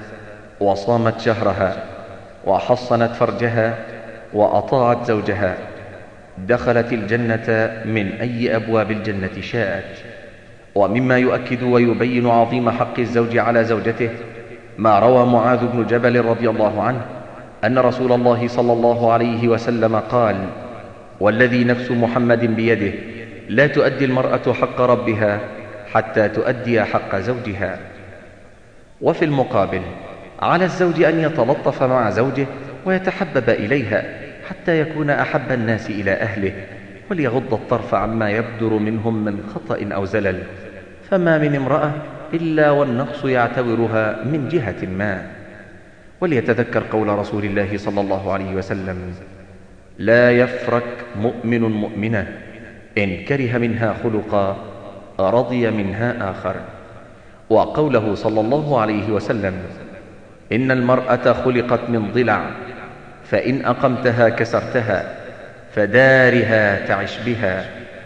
B: وصامت شهرها وحصنت فرجها وأطاعت زوجها دخلت الجنة من أي أبواب الجنة شاءت. ومما يؤكد ويبين عظيم حق الزوج على زوجته ما روى معاذ بن جبل رضي الله عنه أن رسول الله صلى الله عليه وسلم قال: والذي نفس محمد بيده لا تؤدي المرأة حق ربها حتى تؤدي حق زوجها. وفي المقابل على الزوج أن يتلطف مع زوجه ويتحبب إليها حتى يكون أحب الناس إلى أهله، وليغض الطرف عما يبدر منهم من خطأ أو زلل، فما من امرأة إلا والنقص يعتبرها من جهة ما. وليتذكر قول رسول الله صلى الله عليه وسلم: لا يفرك مؤمن مؤمنة إن كره منها خلقا رضي منها آخر. وقوله صلى الله عليه وسلم: إن المرأة خلقت من ضلع، فإن أقمتها كسرتها، فدارها تعش بها.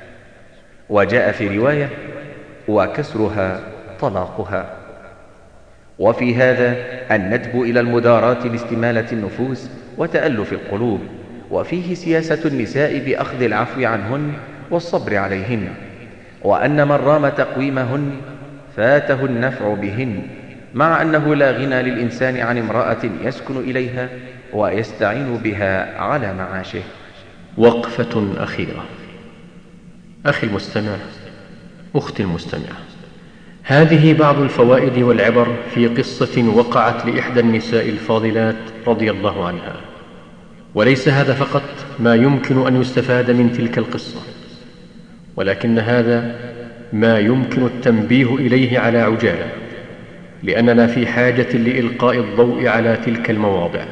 B: وجاء في رواية: وكسرها طلاقها. وفي هذا الندب إلى المداراة لاستمالة النفوس وتألف القلوب، وفيه سياسة النساء بأخذ العفو عنهن والصبر عليهن، وأن من رام تقويمهن فاته النفع بهن، مع أنه لا غنى للإنسان عن امرأة يسكن إليها ويستعين بها على معاشه.
C: وقفة أخيرة. أخي المستمع، أختي المستمعة، هذه بعض الفوائد والعبر في قصة وقعت لإحدى النساء الفاضلات رضي الله عنها. وليس هذا فقط ما يمكن أن يستفاد من تلك القصة، ولكن هذا ما يمكن التنبيه إليه على عجالة، لأننا في حاجة لإلقاء الضوء على تلك المواضع.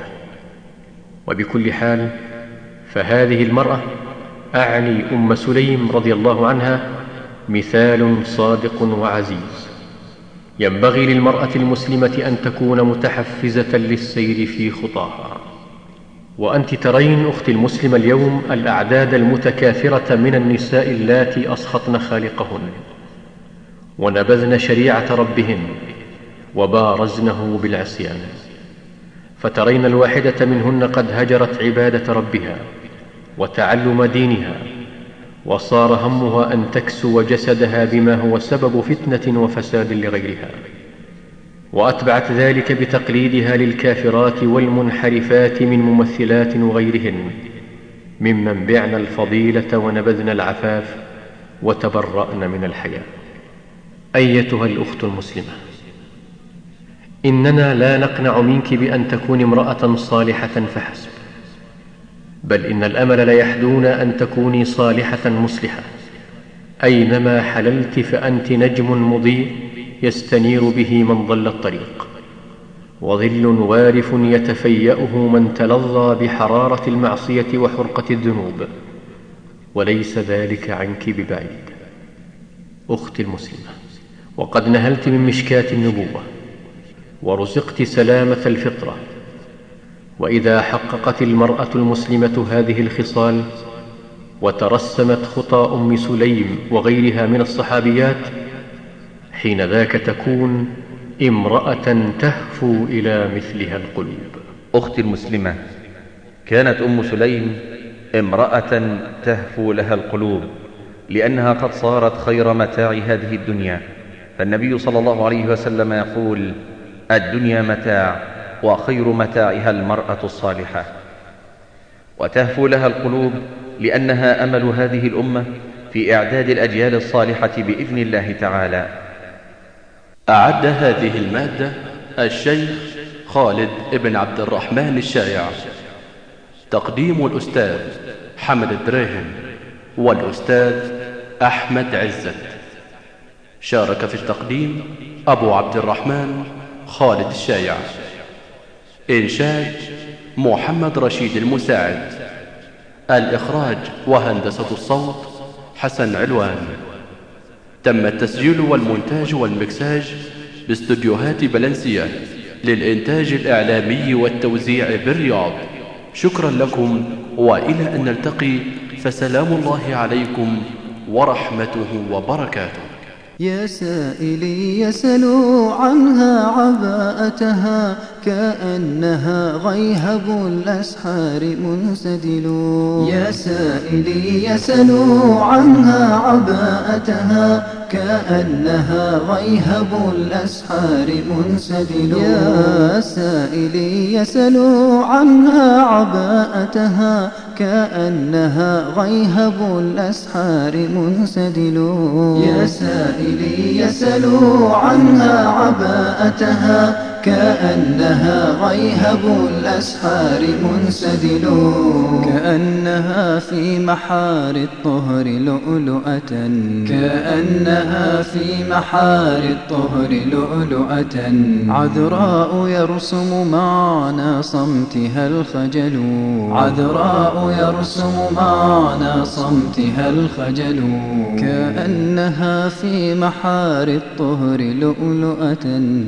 C: وبكل حال فهذه المرأة، أعني أم سليم رضي الله عنها، مثال صادق وعزيز. ينبغي للمرأة المسلمة أن تكون متحفزة للسير في خطاها. وأنت ترين أختي المسلمة اليوم الأعداد المتكاثرة من النساء اللاتي أسخطن خالقهن ونبذن شريعة ربهن وبارزنه بالعصيان، فترين الواحدة منهن قد هجرت عبادة ربها وتعلم دينها، وصار همها أن تكسو جسدها بما هو سبب فتنة وفساد لغيرها، وأتبعت ذلك بتقليدها للكافرات والمنحرفات من ممثلات وغيرهن، ممن بعن الفضيلة ونبذن العفاف وتبرأن من الحياة. أيتها الأخت المسلمة، إننا لا نقنع منك بأن تكون امرأة صالحة فحسب، بل إن الأمل لا يحدون أن تكوني صالحة مصلحة. أينما حللت فأنت نجم مضيء يستنير به من ضل الطريق، وظل وارف يتفيأه من تلظى بحرارة المعصية وحرقة الذنوب، وليس ذلك عنك ببعيد. أختي المسلمة، وقد نهلت من مشكاة النبوة ورزقت سلامة الفطرة، وإذا حققت المرأة المسلمة هذه الخصال وترسمت خطى أم سليم وغيرها من الصحابيات، حين ذاك تكون امرأة تهفو إلى مثلها القلوب.
B: أختي المسلمة، كانت أم سليم امرأة تهفو لها القلوب، لأنها قد صارت خير متاع هذه الدنيا. فالنبي صلى الله عليه وسلم يقول: الدنيا متاع، وخير متاعها المرأة الصالحة. وتهفو لها القلوب لأنها أمل هذه الأمة في إعداد الأجيال الصالحة بإذن الله تعالى.
A: أعد هذه المادة الشيخ خالد بن عبد الرحمن الشايع. تقديم الأستاذ حمد الدراهم والأستاذ أحمد عزت. شارك في التقديم أبو عبد الرحمن خالد الشايع. إنشاد محمد رشيد المساعد. الإخراج وهندسة الصوت حسن علوان. تم التسجيل والمونتاج والمكساج باستديوهات بلنسية للإنتاج الإعلامي والتوزيع بالرياض. شكرا لكم، وإلى أن نلتقي، فسلام الله عليكم ورحمته وبركاته.
G: يا سائلي يسلوا عنها عباءتها كأنها غيهب الأسحار منسدل. يا سائلي يسلوا عنها عباءتها كأنها غيهب الأسحار منسدل. يا سائلي يسلوا عنها عباءتها كأنها غيهب الأسحار منسدل. يا سائلي يسلوا عنها عباءتها كأنها غيهب الأسحار منسدل. كأنها في محار الطهر لؤلؤة كأنها في محار الطهر لؤلؤة عذراء يرسم معنى صمتها الخجل. عذراء يرسم معنى صمتها الخجل. كأنها في محار الطهر لؤلؤة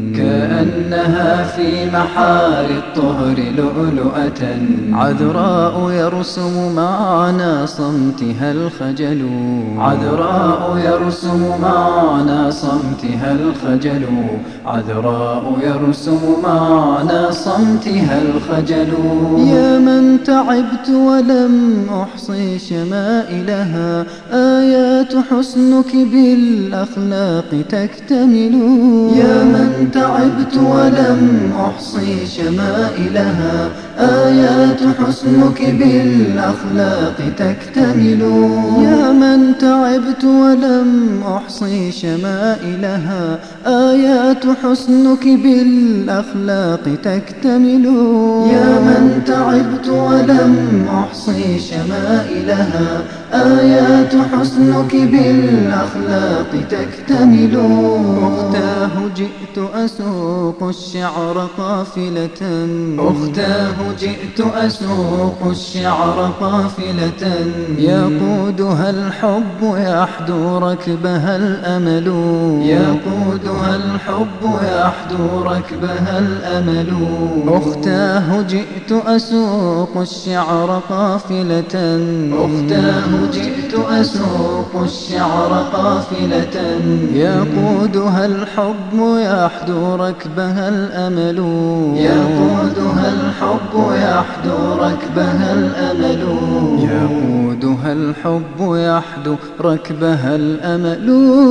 G: كأنها في محار الطهر لؤلؤة عذراء يرسم معنى صمتها الخجل. عذراء يرسم معنى صمتها الخجل. عذراء يرسم معنى صمتها الخجل. يا من تعبت ولم أحصي شمائلها آيات حسنك بالأخلاق تكتمل. يا من تعبت ولم أحصي شمائلها آيات حسنك بالأخلاق تكتمل. يا من تعبت ولم أحصي شمائلها آيات حسنك بالأخلاق تكتمل. يا من تعبت ولم أحصي شمائلها آيات حسنك بالأخلاق تكتمل. أختاه جئت أسوق الشعر قافلة أختاه جئت أسوق الشعر قافلة يقودها الحب يحدو ركبها الأمل. يقودها الحب يحدو ركبها الأمل. أختاه جئت أسوق الشعر قافلة أختاه جئت أسوق الشعر قافلة يقودها الحب يحدو ركبها الأمل. يقودها الحب يحدو ركبها الأمل. يقودها الحب يحدو ركبها الأمل.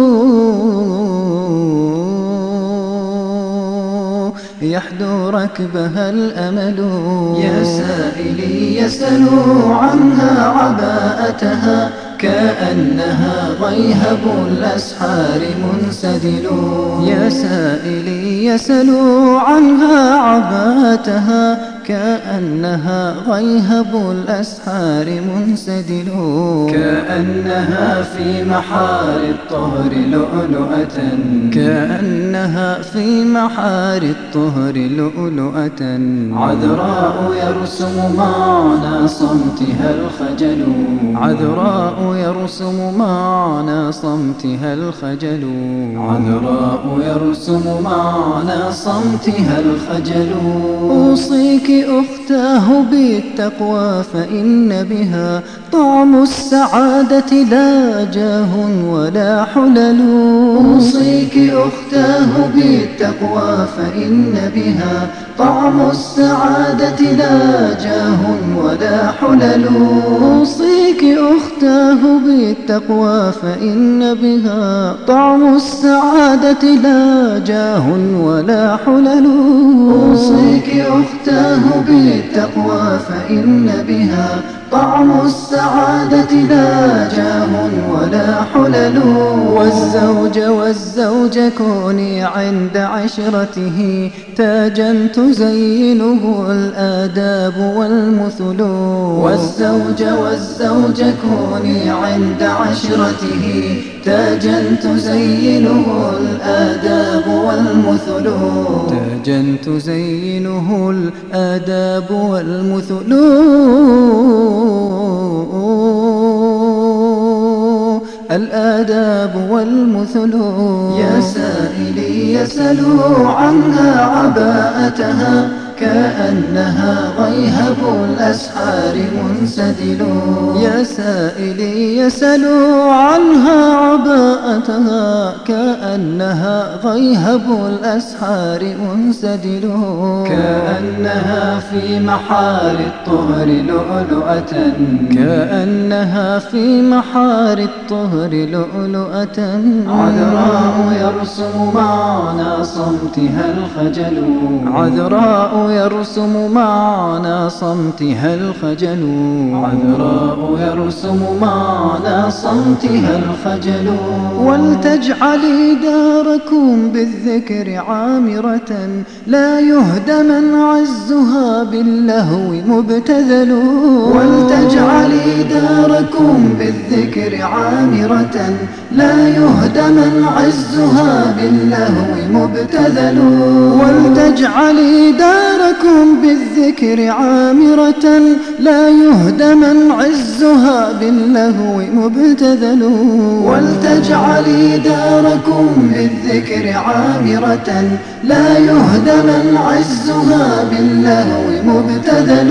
G: يحدو ركبها الأمل. يا سائلي يسلوا عنها عباءتها كأنها غيهب الأسحار منسدل. يا سائلي يسلوا عنها عباءتها كأنها غيهب الأسحار منسدل. كأنها في محار الطهر لؤلؤة كأنها في محار الطهر لؤلؤة عذراء يرسم معنى صمتها الخجل. عذراء يرسم معنى صمتها الخجل. عذراء يرسم معنى صمتها الخجل. أوصيك أختاه بالتقوى فإن بها طعم السعادة لا جاه ولا حلل. أوصيك أختاه بالتقوى فإن بها طعم السعادة لا جاه ولا حلل. أوصيك أختاه بالتقوى فإن بها طعم السعادة لا جاه ولا حلل. أوصيك أختاه بالتقوى فإن بها طعم السعادة لا جاه ولا حلل. والزوج كوني عند عشرته تاجا تزينه الآداب والمثل. والزوج كوني عند عشرته تاجا تزينه الآداب والمثل. تاجا تزينه الآداب والمثل. الآداب والمثل. يا سائلي يسلوا عنها عباءتها كأنها غيهب الأسحار منسدل. يا سائلي يسلوا عنها عباءتها كأنها غيهب الأسحار منسدل. كأنها في محار الطهر لؤلؤة كأنها في محار الطهر لؤلؤة. عذراء يرسم معنى صمتها الخجل عذراء يرسم معنى صمتها الخجل عذراء يرسم معنى صمتها الخجل. ولتجعلي داركم بالذكر عامرة لا يهدمن عزها باللهو مبتذل. ولتجعلي داركم بالذكر عامرة لا يهدمن عزها باللهو مبتذل. ولتجعلي داركم بالذكر عامرة لا يهدمن عزها باللهو مبتذل. ولتجعلي داركم بالذكر عامرة لا يهدمن عزها باللهو مبتذل.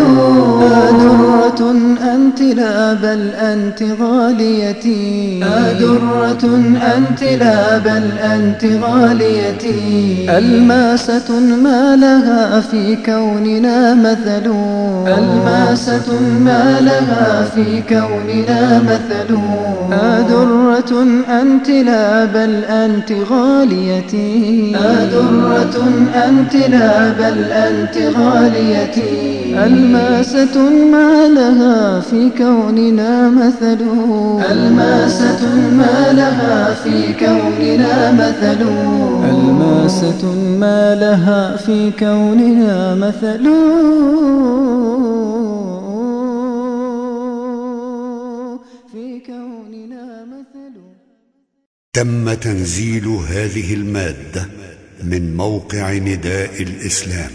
G: درة أنت لا بل أنت غاليتي درة أنت لا بل أنت غاليتي. ألماسة ما لها في كوننا مثل ألماسة ما لها في كوننا مثل. درة أنت لا بل أنت غاليتي درة أنت لا بل أنت غاليتي. ألماسة ما لها في كوننا مثل ألماسة ما لها في كوننا مثل ألماسة ما لها في كوننا مثل. في كوننا مثل.
U: تم تنزيل هذه المادة من موقع نداء الإسلام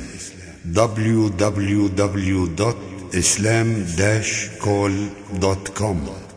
U: www.islam-call.com